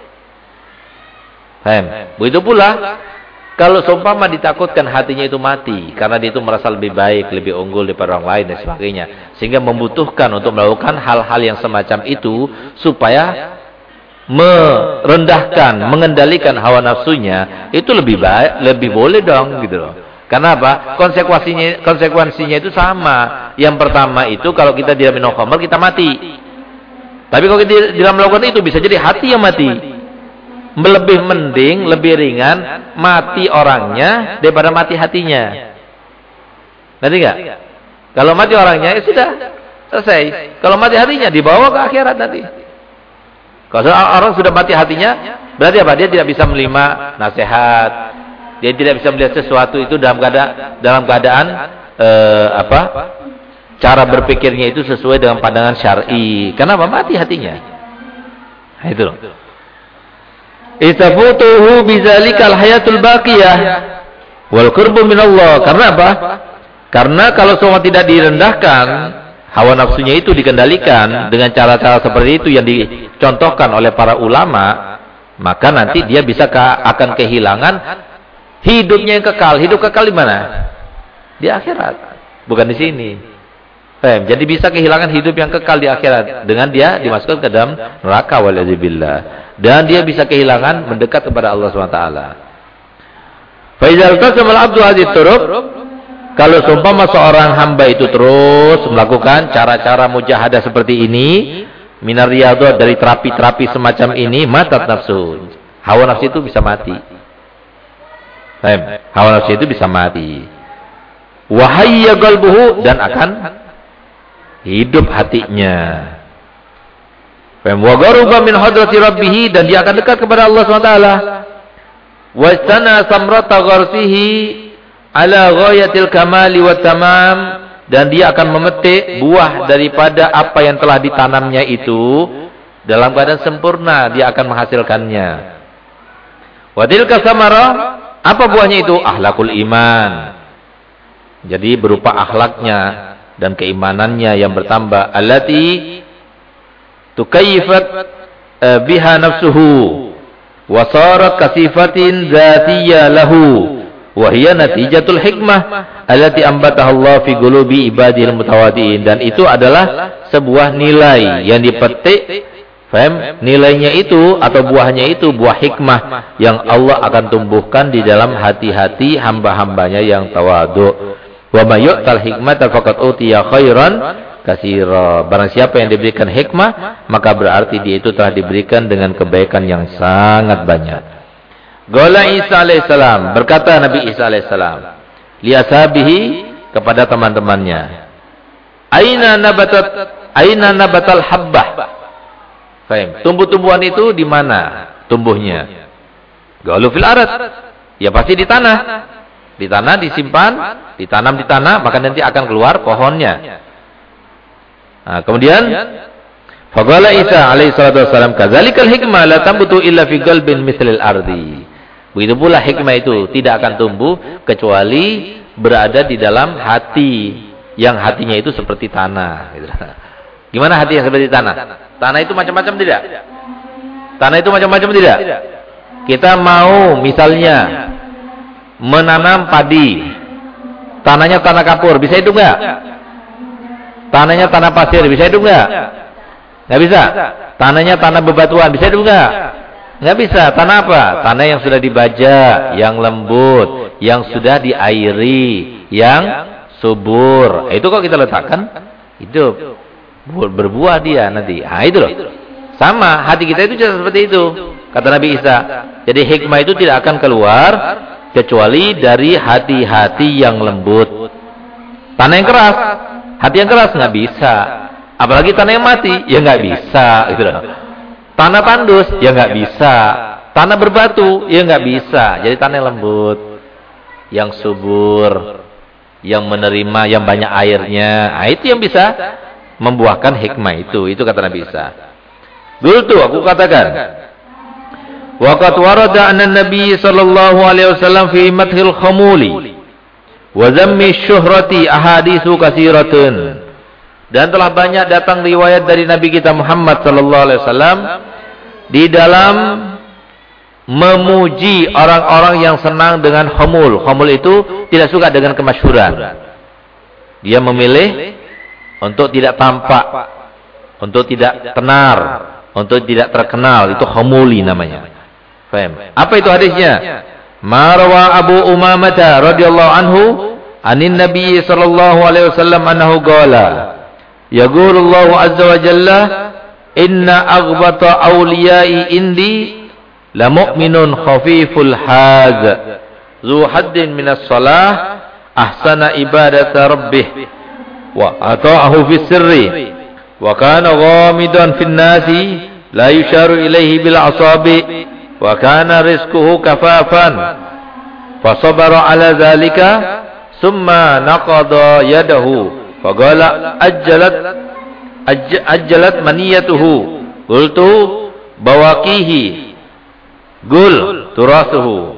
Paham? Begitu pula kalau seumpama ditakutkan hatinya itu mati karena dia itu merasa lebih baik, lebih unggul daripada orang lain dan sebagainya, sehingga membutuhkan untuk melakukan hal-hal yang semacam itu supaya merendahkan, mengendalikan hawa nafsunya, itu lebih baik, lebih boleh dong gitu loh. Karena apa? Konsekuensinya itu sama. Yang pertama itu kalau kita tidak minum khamar kita mati. Tapi kalau kita tidak melakukan itu bisa jadi hati yang mati. Lebih mending, lebih ringan mati orangnya daripada mati hatinya. Ngerti nggak? Kalau mati orangnya ya sudah selesai. Kalau mati hatinya dibawa ke akhirat nanti. Kalau orang sudah mati hatinya, berarti apa? Dia tidak bisa menerima nasihat. Dia tidak bisa melihat sesuatu itu dalam keadaan cara berpikirnya itu sesuai dengan pandangan syar'i. Kenapa? Mati hatinya. Itu loh. Istafutuhu bizalikal hayatul baqiyah wal qurbu minallah. Karena apa? Karena kalau semua tidak direndahkan, hawa nafsunya itu dikendalikan dengan cara-cara seperti itu yang dicontohkan oleh para ulama, maka nanti dia bisa akan kehilangan hidupnya yang kekal. Hidup kekal di mana? Di akhirat, bukan di sini. Jadi bisa kehilangan hidup yang kekal di akhirat dengan dia dimasukkan ke dalam neraka waliyadzubillah. Dan dia bisa kehilangan mendekat kepada Allah SWT. Fa idzal tasamal abdu hadhihi turuq, kalau seumpama seorang hamba itu terus melakukan cara-cara mujahadah seperti ini, minar riyadhah, dari terapi-terapi semacam ini, matat nafsu. Hawa nafsu itu bisa mati. Hawa nafsu itu bisa mati. Wa hayya qalbuhu, dan akan hidup hatinya. Wa gharuba min hadrati rabbih, dan dia akan dekat kepada Allah SWT. Wa istana samrata gharsihi ala ghayatil kamali wa tamam, dan dia akan memetik buah daripada apa yang telah ditanamnya itu dalam keadaan sempurna, dia akan menghasilkannya. Wa tilka samara, apa buahnya itu? Akhlakul iman. Jadi berupa akhlaknya dan keimanannya yang bertambah. Allati tukayyifat biha nafsuhu wa sarat kasifatin dzatiyya lahu. Wahia natijatul hikmah allati ambataha Allah fi qulubi ibadil mutawaddiin, dan itu adalah sebuah nilai yang dipetik, paham? Nilainya itu atau buahnya itu buah hikmah yang Allah akan tumbuhkan di dalam hati-hati hamba-hambanya yang tawadhu. Wa may yu'tal hikmata faqad utiya khairan katsira. Barang siapa yang diberikan hikmah, maka berarti dia itu telah diberikan dengan kebaikan yang sangat banyak. Qala Isa alaihissalam, berkata Nabi Isa alaihissalam li ashabihi, kepada teman-temannya, aina nabatal habbah. Fahim? Tumbuh-tumbuhan itu di mana tumbuhnya? Qalu fil arad. Ya pasti di tanah. Di tanah disimpan, ditanam di tanah, maka nanti akan keluar pohonnya. Nah, kemudian faqala Isa alaihi salatu wasallam, kadzalikal hikmah la tambutu illa fi qalbin mithlil ardi. Begitu pula hikmah itu tidak akan tumbuh kecuali berada di dalam hati yang hatinya itu seperti tanah. Gimana hati yang seperti tanah? Tanah itu macam-macam tidak? Tanah itu macam-macam tidak? Kita mau misalnya menanam padi, tanahnya tanah kapur, bisa hidup nggak? Tanahnya tanah pasir, bisa hidup nggak? Nggak bisa. Tanahnya tanah bebatuan, bisa hidup nggak? Nggak bisa. Tanah apa? Tanah yang sudah dibaja, yang lembut, yang sudah diairi, yang subur. Itu kok kita letakkan, hidup, berbuah dia nanti. Nah itu loh. Sama, hati kita itu seperti itu. Kata Nabi Isa. Jadi hikmah itu tidak akan keluar kecuali dari hati-hati yang lembut. Tanah yang keras, hati yang keras nggak bisa. Apalagi tanah yang mati, ya nggak bisa. Gitu loh. Tanah tandus, ya nggak bisa. Tanah berbatu, ya nggak bisa. Jadi tanah yang lembut, yang subur, yang menerima, yang banyak airnya. Nah, itu yang bisa membuahkan hikmah itu. Itu kata Nabi Isa. Dulu tuh aku katakan, waqad warada anna Nabi sallallahu alaihi wasallam fi madhil khamuli wa zammi syuhrati ahaditsu katsiratun. Dan telah banyak datang riwayat dari Nabi kita Muhammad sallallahu alaihi wasallam di dalam memuji orang-orang yang senang dengan khamul. Khamul itu tidak suka dengan kemasyhuran. Dia memilih untuk tidak tampak, untuk tidak tenar, untuk tidak terkenal. Itu khamuli namanya. Faham? Apa itu hadisnya? Marwa Abu Umamah radhiyallahu anhu anin Nabi sallallahu alaihi wasallam annahu qala yaqulu Allah azza wa jalla inna aghbata awliyai indi la mu'minun khafiful haz zu haddin minas salah ahsana ibadata rabbih wa ata'ahu fis sirri wa kana ghamidan fin nasi la yusharu ilaihi bil asabi wa kana rizquhu kafafan fa sabara ala dhalika thumma naqada yadahu fa qala ajjalat maniyatuhu qultu bawaqihi gul turasuhu.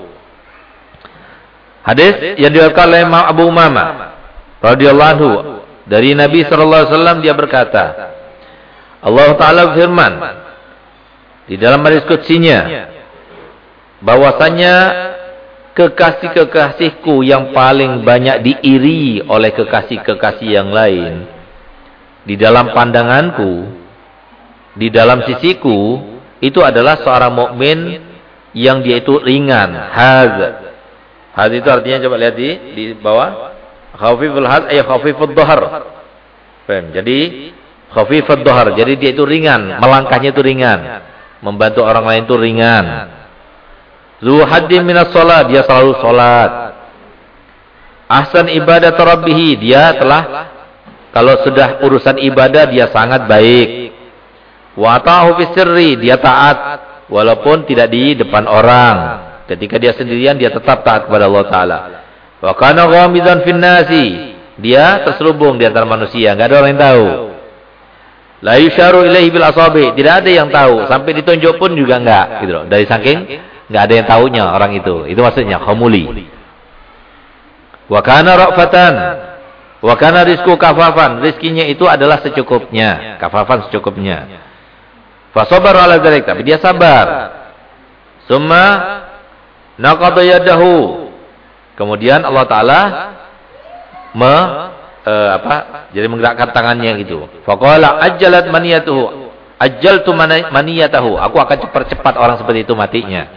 Hadis yang diriwayatkan oleh Imam Abu Umamah radhiyallahu anhu dari Nabi sallallahu alaihi wasallam, dia berkata, Allah Taala berfirman di dalam hadis qudsinya bahwasanya kekasih-kekasihku yang paling banyak diiri oleh kekasih-kekasih yang lain di dalam pandanganku, di dalam sisiku, itu adalah seorang mukmin yang dia itu ringan. Haz itu artinya, coba lihat di bawah, khafiful haz ay khafifud dhahar. Paham? Jadi khafifud dhahar, jadi dia itu ringan, melangkahnya itu ringan, membantu orang lain itu ringan. Zu haddin minas shalah, dia selalu salat. Ahsan ibadat rabbih, dia telah, kalau sudah urusan ibadah dia sangat baik. Wa ta'ahu fis sirri, dia taat walaupun tidak di depan orang. Ketika dia sendirian dia tetap taat kepada Allah Taala. Wa kana ghamizan fin nasi, dia terselubung di antara manusia, enggak ada orang yang tahu. La yusharu ilaihi bil asabi, tidak ada yang tahu, sampai ditunjuk pun juga enggak, gitu loh. Dari saking enggak ada yang tahunya orang itu. Itu maksudnya khamuli. Wa kana ra'fatan, wa kana rizqu kafafan, rizkinya itu adalah secukupnya, kafafan secukupnya. Fa sabara ala dzalik, tapi dia sabar. Summa naqada yadahu, kemudian Allah Taala jadi menggerakkan tangannya gitu. Faqala ajjalat maniyatuhu, ajjaltu maniyatahu, aku akan cepat-cepat orang seperti itu matinya.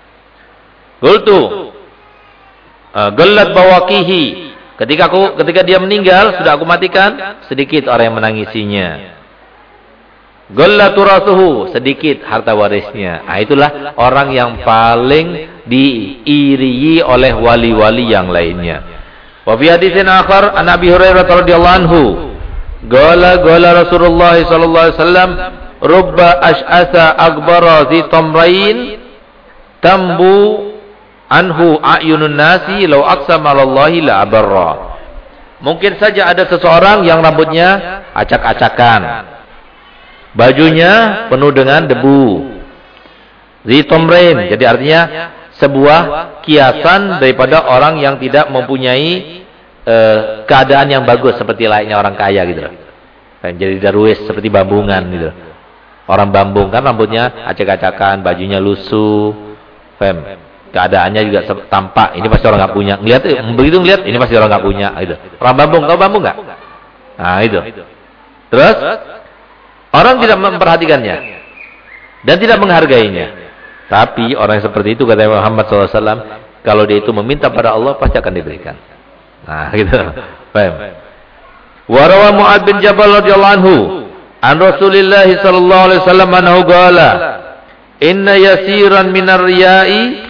Qultu gallat bawaqihi, ketika dia meninggal sudah aku matikan, sedikit orang yang menangisinya. Gallat turasuhu, sedikit harta warisnya. Nah, itulah orang yang paling diiringi oleh wali-wali yang lainnya. Wa fi haditsin akhar an Abi Hurairah radhiyallahu anhu, qala Rasulullah sallallahu alaihi wasallam, rubba ash'asa akbara zi tamrain tambu anhu a'yunun nasi law aqsama 'alallahi la abarra. Mungkin saja ada seseorang yang rambutnya acak-acakan, bajunya penuh dengan debu. Zitomrain, jadi artinya sebuah kiasan daripada orang yang tidak mempunyai keadaan yang bagus seperti layaknya orang kaya gitu. Jadi darwis seperti bambungan gitu. Orang bambung kan rambutnya acak-acakan, bajunya lusuh. Keadaannya juga tampak, ini pasti orang nggak punya. Ngelihat begitu, ngelihat ini pasti orang nggak punya gitu. Orang bambung, tahu bambung nggak? Nah, itu. Terus orang tidak memperhatikannya dan tidak menghargainya. Tapi orang yang seperti itu, kata Muhammad SAW, kalau dia itu meminta pada Allah pasti akan diberikan. Nah, gitu. Paham? Wa rawa Mu'adz bin Jabal radhiyallahu anhu an Rasulillah sallallahu alaihi wasallam annahu qala inna yasiran minar riya'i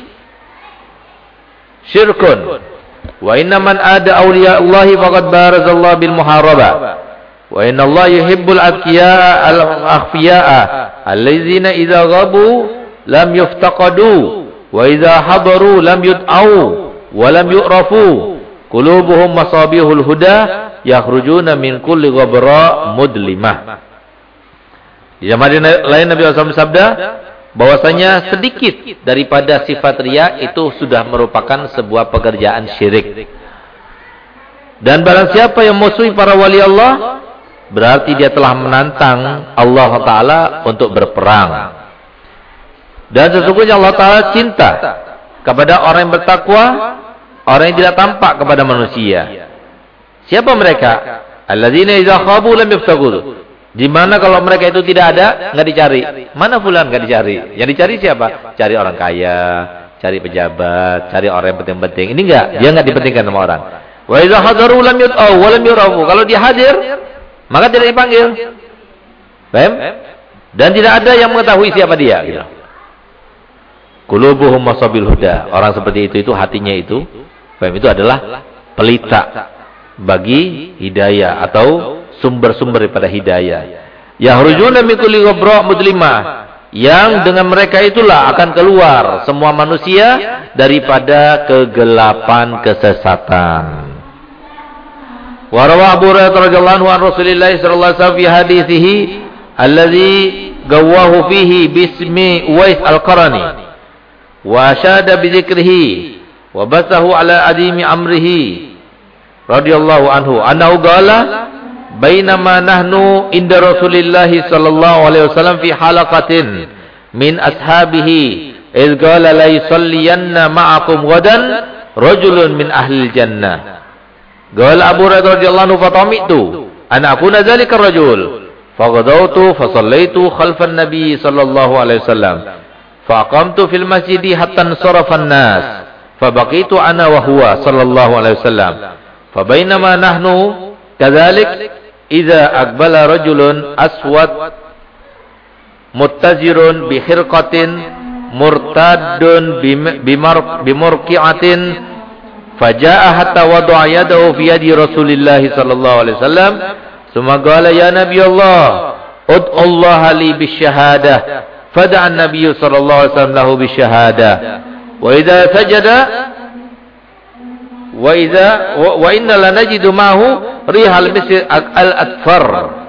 syirkun wa inna man ada awliya Allahi faqad barazallahu bil muharabah. Wa inna Allah yuhibbul atqiya'a al-akhfiya'a allazina idza ghabu lam yuftaqadu wa idza hadaru lam yud'au wa lam yu'rafu qulubuhum masabihul huda yakhrujuna min kulli ghabra mudlimah. Di zaman lain Nabi SAW bersabda bahwasanya sedikit daripada sifat riya itu sudah merupakan sebuah pekerjaan syirik. Dan barang siapa yang musuhi para wali Allah, berarti dia telah menantang Allah Ta'ala untuk berperang. Dan sesungguhnya Allah Ta'ala cinta kepada orang yang bertakwa, orang yang tidak tampak kepada manusia. Siapa mereka? Alladzina idza khabu lam yaftaqud. Di mana kalau mereka itu tidak ada, enggak dicari. Mana fulan enggak dicari. Yang dicari siapa? Cari orang kaya, cari pejabat, cari orang yang penting-penting. Ini enggak, dia enggak dipentingkan sama orang. Wa idza hadaru lam yud'au wa lam yurafu. Kalau dia hadir, maka tidak dipanggil. Paham? Dan tidak ada yang mengetahui siapa dia gitu. Qulubuhum masabil huda. Orang seperti itu hatinya itu, paham, itu adalah pelita bagi hidayah atau sumber-sumber daripada hidayah. Yahrujuna min kulli ghabra mudlimah, yang dengan mereka itulah akan keluar semua manusia daripada kegelapan kesesatan. Wa rawa Abu Hurairah radhiyallahu anhu an Rasulillah sallallahu alaihi wasallam fi hadithihi alladhi gawahu fihi bismi Uwais al-Qarani wa asyada bi dzikrihi wa basahu ala adimi amrihi radhiyallahu anhu annahu qala bainama nahnu inda Rasulillah sallallahu alaihi wasallam fi halaqatin min ashabihi iz qala la yusalliyanna ma'akum ghadan rajulun min ahli jannah. Qala Abu Hurairah radhiyallahu anhu fatamitu ana akuna dzalika ar-rajul faghadawtu fa sallaitu khalfan nabiy sallallahu alaihi wasallam fa aqamtu fil masjid hatta ansarafa an-nas fa baqitu ana wa huwa sallallahu alaihi wasallam fa bainama nahnu kadzalik idza aqbala rajulun aswad muttazirun bi khirqatin murtadun bimurqi'atin faja'a hatta wada'a yadahu fi yadi Rasulillah sallallahu alaihi wasallam thumma qala ya nabiy Allah ud'u Allah li bisyahadah fada'a an-nabiy sallallahu alaihi wasallam lahu bisyahadah wa idza sajada wa inna la najidu ma'ahu rihal misr al-atfar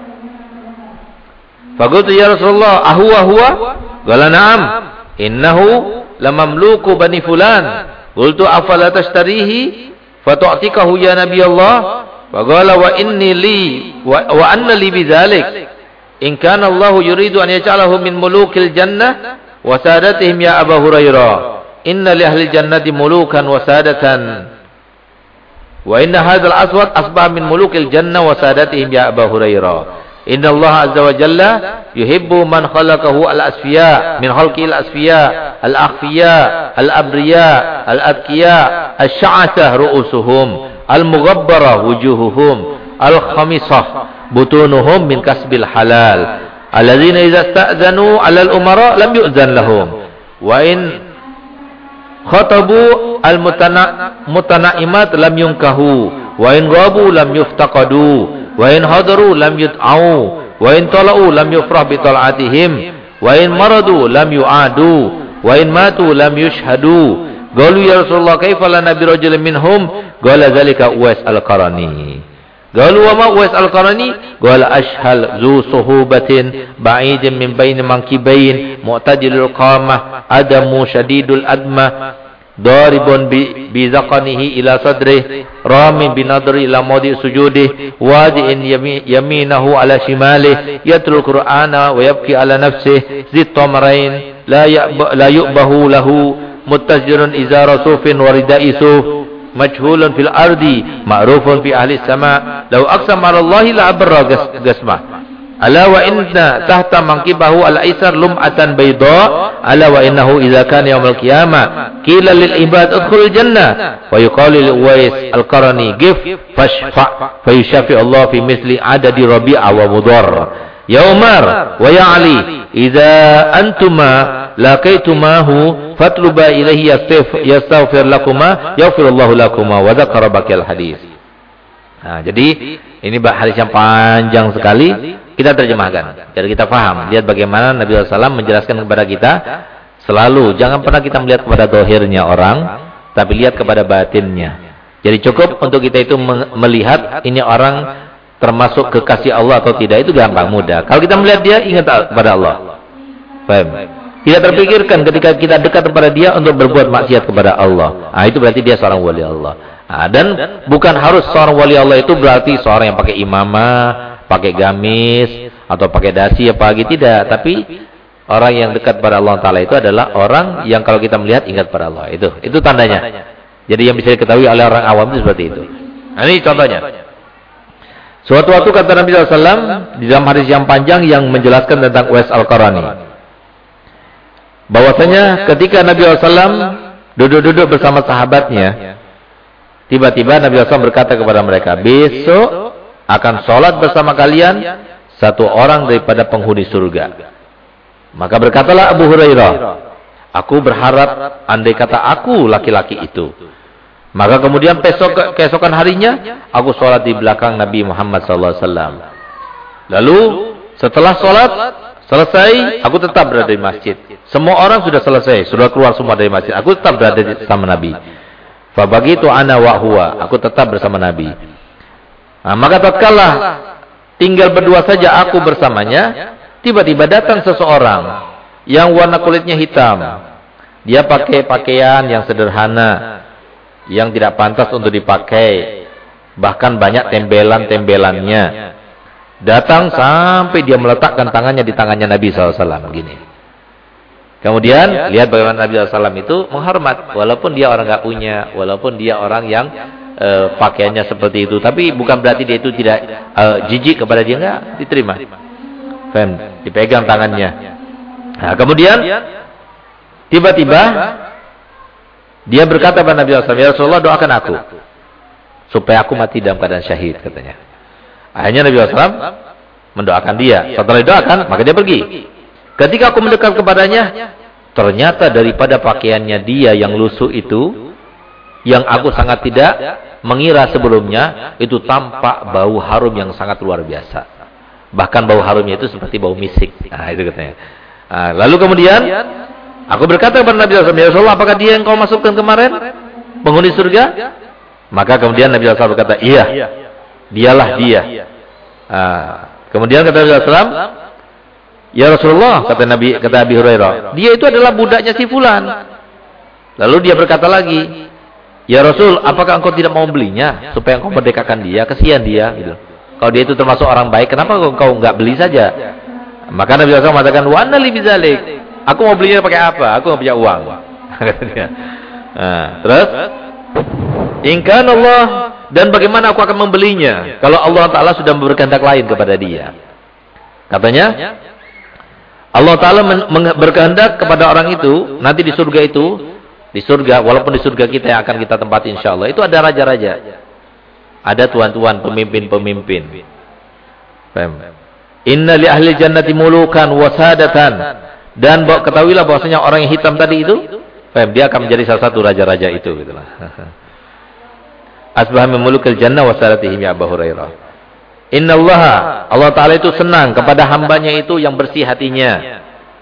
faqultu ya Rasulullah huwa qala na'am innahu lamamluku bani fulan qultu afala tashtarihi fatu'tikahu ya nabiy Allah faqala wa inni li wa anna li bidzalik in kana Allah yuridu an yaj'alahu min mulukil jannah wa sadatihim ya Abu Hurairah inna li ahli jannati mulukan wa sadatan wa inna hadzal aswad asbaha min mulukil jannah wa sadatihim ya Abu Hurairah inna Allah azza wa jalla yuhibbu man khalaqahu al-asfiya min khalqi al-asfiya al-akhfiya al-abriya al-atqiya asy-sya'atha ru'usuhum al-mughabbara wujuhuhum al-khamisah butunuhum min kasbil halal alladzina idza sta'zanu 'ala al-umara lam yu'zan lahum wa in khatabu al-mutanaimat lam yunkahu wa in ghabu lam yuftaqadu wa in hadaru lam yud'au wa in tala'u lam yufrah bi tal'atihim wa in maradu lam yu'adu wa in matu lam yushhadu qalu ya Rasulullah kaifa lana bi rajulin minhum qala zalika Uwais al-Qarani qalu wa ma Uwais al-Qarani qala ashhal zu suhubatin ba'idin min baini mankibain mu'tadilul qamah adamu shadidul adma daribun bi zaqanihi ila sadrih rami binadri ila mawdi sujudih wadi'in yaminahu ala shimalih yatlul qur'ana wa yabki ala nafsih zit tamrain la yu'bahu lahu muttazirun izara sufin wa ridai suf majhulun fil ardi ma'rufun fi ahli sama law aqsama ala allahi la abarra gasmah ala wa inna tahta mankibahu al-aisar lum'atan bayda ala wa innahu idza kana yaumil qiyamah qila lil ibad udkhulul jannah wa yuqalu li Uwais al-Qarani gif fashfa fayushafi Allah fi misli adadi Rabi'a wa Mudhar ya Umar wa ya Ali idza antuma laqaitumahu fatluba ilayhi yastaghfir lakuma yaghfirullahu lakuma wa dzakara baqiyal hadis. Nah, jadi ini hadis yang panjang sekali. Kita terjemahkan, jadi kita paham. Lihat bagaimana Nabi SAW menjelaskan kepada kita selalu, jangan pernah kita melihat kepada dohirnya orang, tapi lihat kepada batinnya. Jadi cukup untuk kita itu melihat ini orang termasuk kekasih Allah atau tidak, itu gampang, mudah. Kalau kita melihat dia, ingat kepada Allah. Paham? Tidak terpikirkan ketika kita dekat kepada dia untuk berbuat maksiat kepada Allah. Nah, itu berarti dia seorang wali Allah. Nah, dan bukan harus seorang wali Allah itu berarti seorang yang pakai imamah, pakai gamis atau pakai dasi apa gitu, tidak, tapi orang yang dekat pada Allah Taala itu adalah orang yang kalau kita melihat ingat pada Allah. Itu tandanya. Jadi yang bisa diketahui oleh orang awam itu seperti itu. Nah, ini contohnya. Suatu waktu kata Nabi SAW di dalam hadis yang panjang yang menjelaskan tentang Uwais al-Qarani, bahwasanya ketika Nabi SAW duduk-duduk bersama sahabatnya, tiba-tiba Nabi SAW berkata kepada mereka, besok akan sholat bersama kalian satu orang daripada penghuni surga. Maka berkatalah Abu Hurairah, aku berharap andai kata aku laki-laki itu. Maka kemudian keesokan harinya aku sholat di belakang Nabi Muhammad SAW. Lalu setelah sholat selesai, aku tetap berada di masjid. Semua orang sudah selesai, sudah keluar semua dari masjid. Aku tetap berada bersama Nabi. Fa bagitu ana wa huwa, aku tetap bersama Nabi. Nah, maka tatkala tinggal berdua saja aku bersamanya, Tiba-tiba datang seseorang yang warna kulitnya hitam. Dia pakai pakaian yang sederhana, yang tidak pantas untuk dipakai. Bahkan banyak tembelan-tembelannya. Datang sampai dia meletakkan tangannya di tangannya Nabi SAW. Begini. Kemudian lihat bagaimana Nabi SAW itu menghormat. Walaupun dia orang nggak punya. Walaupun dia orang yang pakaiannya seperti itu. Tapi bukan berarti dia itu tidak jijik kepada dia. Enggak, diterima. Dipegang tangannya. Nah, kemudian tiba-tiba dia berkata kepada Nabi SAW, "Ya Rasulullah, doakan aku supaya aku mati dalam keadaan syahid," katanya. Akhirnya Nabi SAW mendoakan dia. Setelah didoakan, maka dia pergi. Ketika aku mendekat kepadanya, ternyata daripada pakaiannya dia yang lusuh itu, yang aku sangat tidak mengira sebelumnya, itu tampak bau harum yang sangat luar biasa. Bahkan bau harumnya itu seperti bau misik. Nah, itu katanya. Nah, lalu kemudian aku berkata kepada Nabi SAW, "Ya Rasulullah, apakah dia yang kau masukkan kemarin? Penghuni surga?" Maka kemudian Nabi SAW berkata, "Iya, dialah dia." Kemudian kata Nabi SAW, "Ya Rasulullah," kata Abi Hurairah, "dia itu adalah budaknya si fulan." Lalu dia berkata lagi, "Ya Rasul, apakah engkau tidak mau belinya supaya engkau merdekakan dia? Kesian dia." Gitu. Kalau dia itu termasuk orang baik, kenapa engkau enggak beli saja? Maka Nabi SAW mengatakan, "Wa anna li bidzalik." Aku mau belinya pakai apa? Aku enggak punya uang. Kata dia. Terus, "In kana Allah," dan bagaimana aku akan membelinya kalau Allah Ta'ala sudah berkehendak lain kepada dia? Katanya, Allah Ta'ala berkehendak kepada orang itu, nanti di surga itu, di surga, walaupun di surga kita yang akan kita tempati insya Allah, itu ada raja-raja. Ada tuan-tuan, pemimpin-pemimpin. Inna li ahli jannati mulukan wasadatan. Dan ketahuilah bahwasanya orang yang hitam tadi itu, dia akan menjadi salah satu raja-raja itu. Gitulah. Asbaha min mulukil jannah wasadatihim ya Abu Hurairah. Inna Allah Ta'ala itu senang kepada hambanya itu yang bersih hatinya.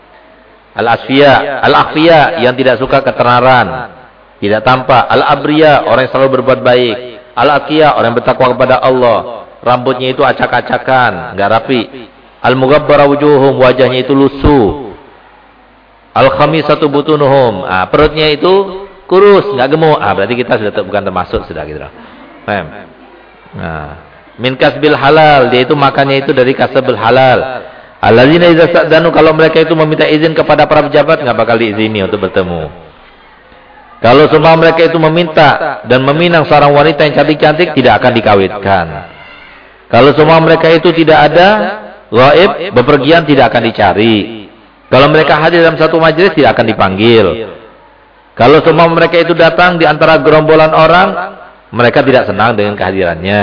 Al-Akhfiya, yang tidak suka ketenaran, tidak tampak. Al-Abriya, orang yang selalu berbuat baik. Al-Aqiya, orang yang bertakwa kepada Allah. Rambutnya itu acak-acakan, enggak rapi. Al-Mughabbara wujuhum, wajahnya itu lusuh. Al-Khamisatu butunuhum, perutnya itu kurus, enggak gemuk. Berarti kita sudah bukan termasuk sudah gitu. Paham? Min kasbil halal, dia itu makannya itu dari kasbil halal. Alladzina idza sta'danu, kalau mereka itu meminta izin kepada para pejabat enggak bakal diizini untuk bertemu. Kalau semua mereka itu meminta dan meminang seorang wanita yang cantik-cantik, tidak akan dikawinkan. Kalau semua mereka itu tidak ada, ghaib, bepergian, tidak akan dicari. Kalau mereka hadir dalam satu majelis, tidak akan dipanggil. Kalau semua mereka itu datang di antara gerombolan orang, mereka tidak senang dengan kehadirannya.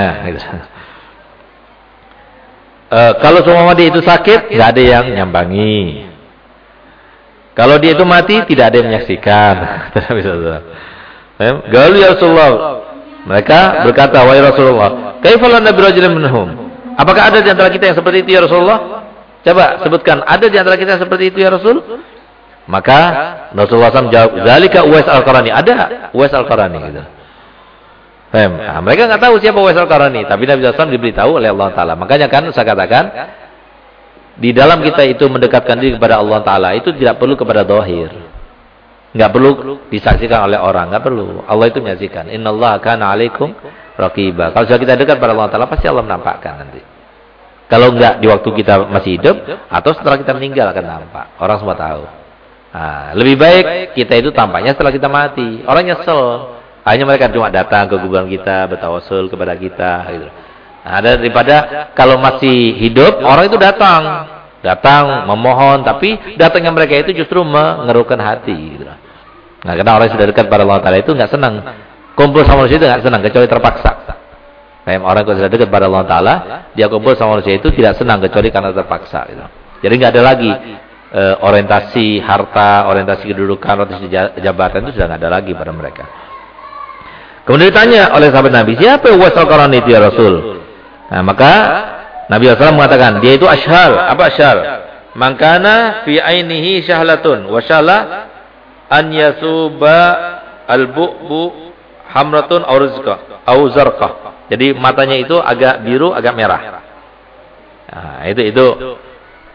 Kalau semua dia itu sakit, nggak ada yang nyambangi. Kalau dia itu mati, tidak ada yang menyaksikan. Galu ya Rasulullah. Mereka berkata, "Wahai Rasulullah, kaifa lana bi rajulin minhum?" Apakah ada di antara kita yang seperti itu ya Rasulullah? Coba sebutkan, ada di antara kita yang seperti itu ya Rasul? Maka Rasulullah SAW jawab, "Zalika Uwais Al-Qarani." Ada Uwais Al-Qarani gitu. Mereka enggak tahu siapa Uwais Al-Qarani, tapi Nabi SAW diberitahu oleh Allah Ta'ala. Makanya kan saya katakan, di dalam kita itu mendekatkan diri kepada Allah Ta'ala itu tidak perlu kepada zahir. Enggak perlu disaksikan oleh orang, enggak perlu. Allah itu menyaksikan. Innallaha kana 'alaikum raqiba. Kalau sudah kita dekat pada Allah Ta'ala, pasti Allah menampakkan nanti. Kalau enggak di waktu kita masih hidup atau setelah kita meninggal akan nampak. Orang semua tahu. Lebih baik kita itu tampaknya setelah kita mati. Orang nyesel. Hanya mereka cuma datang ke kuburan kita, bertawasul kepada kita gitu. Daripada kalau masih hidup, orang itu datang memohon, tapi datangnya mereka itu justru mengeruhkan hati gitu. Karena orang yang sudah dekat pada Allah Ta'ala itu enggak senang kumpul sama manusia, itu enggak senang kecuali terpaksa. Orang yang sudah dekat pada Allah Ta'ala, dia kumpul sama manusia itu tidak senang kecuali karena terpaksa gitu. Jadi enggak ada lagi orientasi harta, orientasi kedudukan, orientasi jabatan itu sudah enggak ada lagi pada mereka. Kemudian ditanya oleh sahabat Nabi, siapa Uwais Al-Qarani itu ya Rasul? Maka Nabi SAW mengatakan, dia itu ashal. Apa ashal? Mangkana fi ainihi syahlatun wa syahlah an yasuba al-bu'bu hamratun aw zarqah. Jadi matanya itu agak biru, agak merah. Itu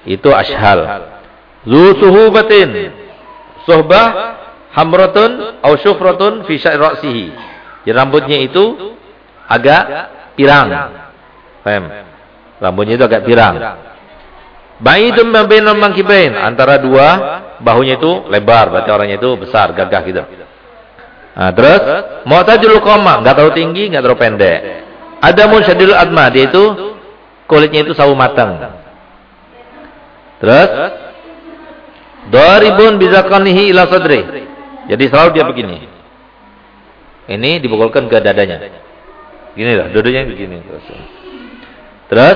Itu ashal. Zu suhubatin. Suhbah hamratun au syufratun fi sya'ri ra'sihi. Jadi rambutnya itu agak pirang. Paham? Rambutnya itu agak pirang. Ba'idun ma bainal mankibain, antara dua bahunya itu lebar, berarti orangnya itu besar, gagah gitu. Nah, terus mu'tadilul qamah, enggak terlalu tinggi, enggak terlalu pendek. Adamun syadidul adma, dia itu kulitnya itu sawo matang. Terus daribun bizaqanihi ila sadri. Jadi selalu dia begini. Ini dipukulkan ke dadanya. Gini lah, dadanya begini terus. Terus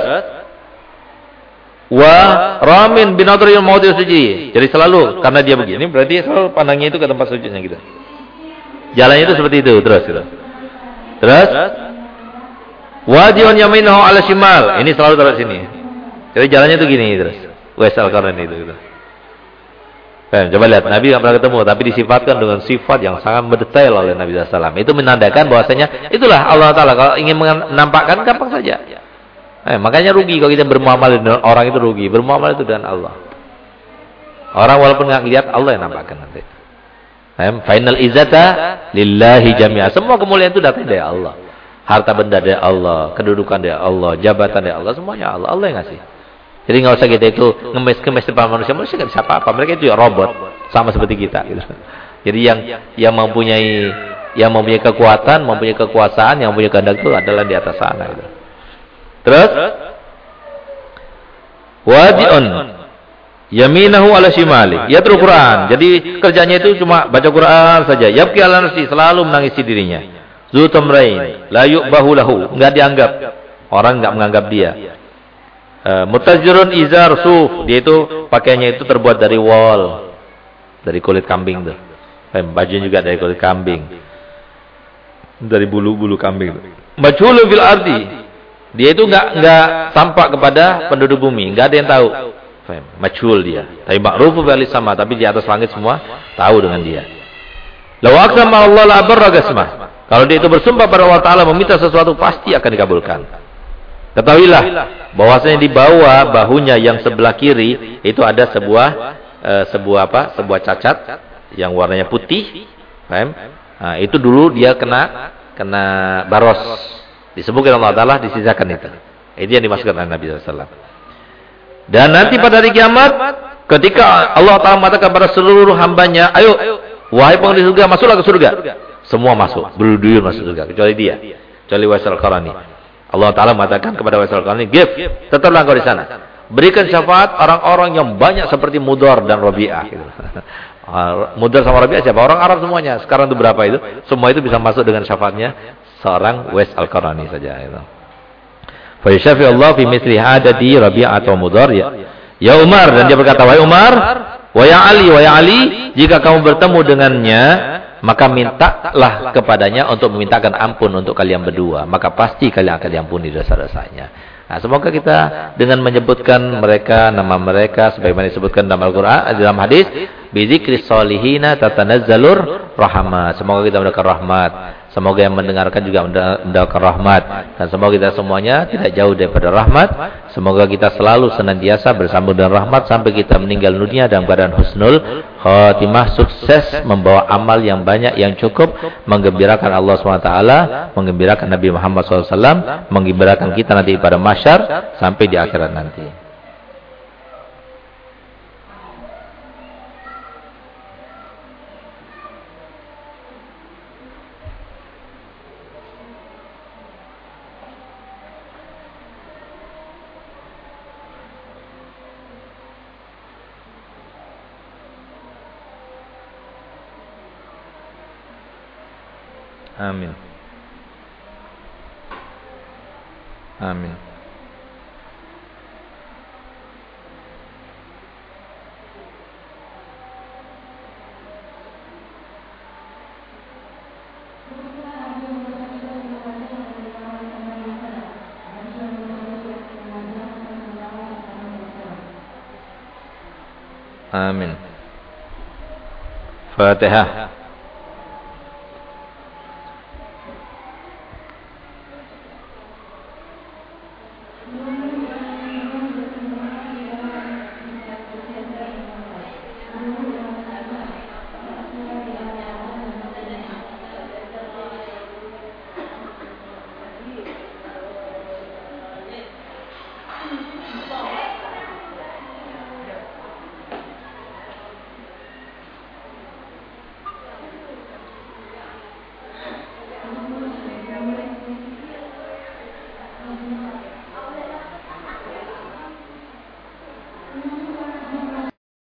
wa ramin binadril mawdi sujud. Jadi selalu karena dia begini berarti selalu pandangnya itu ke tempat sujudnya gitu. Jalannya itu seperti itu terus gitu. Terus wajihun yaminahu ala shimal. Ini selalu taruh sini. Jadi jalannya itu gini terus. Wesal Qarni itu gitu. Coba lihat, Nabi tidak pernah ketemu, tapi disifatkan dengan sifat yang sangat mendetail oleh Nabi SAW. Itu menandakan bahwasanya itulah Allah Ta'ala. Kalau ingin menampakkan, gampang saja. Makanya rugi kalau kita bermuamalah dengan orang itu rugi. Bermuamalah itu dengan Allah. Orang walaupun nggak lihat, Allah yang nampakkan nanti. Final izzata lillahi jami'ah. Semua kemuliaan itu datang dari Allah. Harta benda dari Allah, kedudukan dari Allah, jabatan dari Allah, semuanya Allah. Allah yang ngasih. Jadi nggak usah kita itu ngemis-ngemis depan manusia. Manusia nggak bisa apa-apa. Mereka itu ya robot, sama seperti kita. Gitu. Jadi yang mempunyai kekuatan, mempunyai kekuasaan, yang mempunyai kehendak itu adalah di atas sana. Gitu. Terus wadi'un yaminahu ala shimali. Ya terus Quran. Jadi kerjanya itu cuma baca Quran saja. Yabki ala nafsi, selalu menangisi dirinya. Zutamrain la yu'bahu lahu, enggak dianggap. Orang enggak menganggap dia. Mutajirun izar suf, dia itu pakaiannya itu terbuat dari wol, dari kulit kambing tuh. Bajunya juga dari kulit kambing, dari bulu-bulu kambing. Majhulun fil ardi, dia itu enggak tampak kepada penduduk bumi, enggak ada yang tahu. Majhul dia. Tapi ma'rufu bil sama, tapi di atas langit semua tahu dengan dia. Law aqsama Allah la barra gasmah. Kalau dia itu bersumpah pada Allah Ta'ala meminta sesuatu pasti akan dikabulkan. Ketahuilah bahwasanya di bawah bahunya yang sebelah kiri itu ada sebuah cacat yang warnanya putih. Nah, itu dulu dia kena baros. Disebutkan Allah Ta'ala disisakan itu. Itu yang dimasukkan oleh Nabi SAW. Dan nanti pada hari kiamat ketika Allah Ta'ala mengatakan kepada seluruh hambanya, ayo wahai penghuni surga, masuklah ke surga. Semua masuk, berduyun masuk surga kecuali dia, kecuali Waisal Qarni. Allah Ta'ala mengatakan kepada Waisal Qarni, "Give, tetaplah engkau di sana. Berikan syafaat orang-orang yang banyak seperti Mudar dan Rabi'ah." Gitu. Mudar sama Rabi'ah siapa? Orang Arab semuanya. Sekarang itu berapa itu? Semua itu bisa masuk dengan syafaatnya seorang Waisal Qarni saja. Gitu. Fa yashafi Allah fi mithli hadadi Rabi'ah atau Mudar ya. Ya Umar, dan dia berkata, "Wahai Umar, wa ya Ali, jika kamu bertemu dengannya, maka mintalah kepadanya untuk memintakan ampun untuk kalian berdua. Maka pasti kalian akan diampuni dosa-dosanya." Nah, semoga kita dengan menyebutkan mereka, nama mereka, sebagaimana disebutkan dalam Al-Quran, dalam hadis, bizikri solihina tatanazzalur rahmat. Semoga kita mendapatkan rahmat. Semoga yang mendengarkan juga mendapatkan rahmat. Dan semoga kita semuanya tidak jauh daripada rahmat. Semoga kita selalu senantiasa bersambung dengan rahmat sampai kita meninggal dunia dalam keadaan husnul khatimah, sukses, membawa amal yang banyak, yang cukup, menggembirakan Allah SWT, menggembirakan Nabi Muhammad SAW, menggembirakan kita nanti pada mahsyar sampai di akhirat nanti. Amin. Amin. Amin. Fatihah.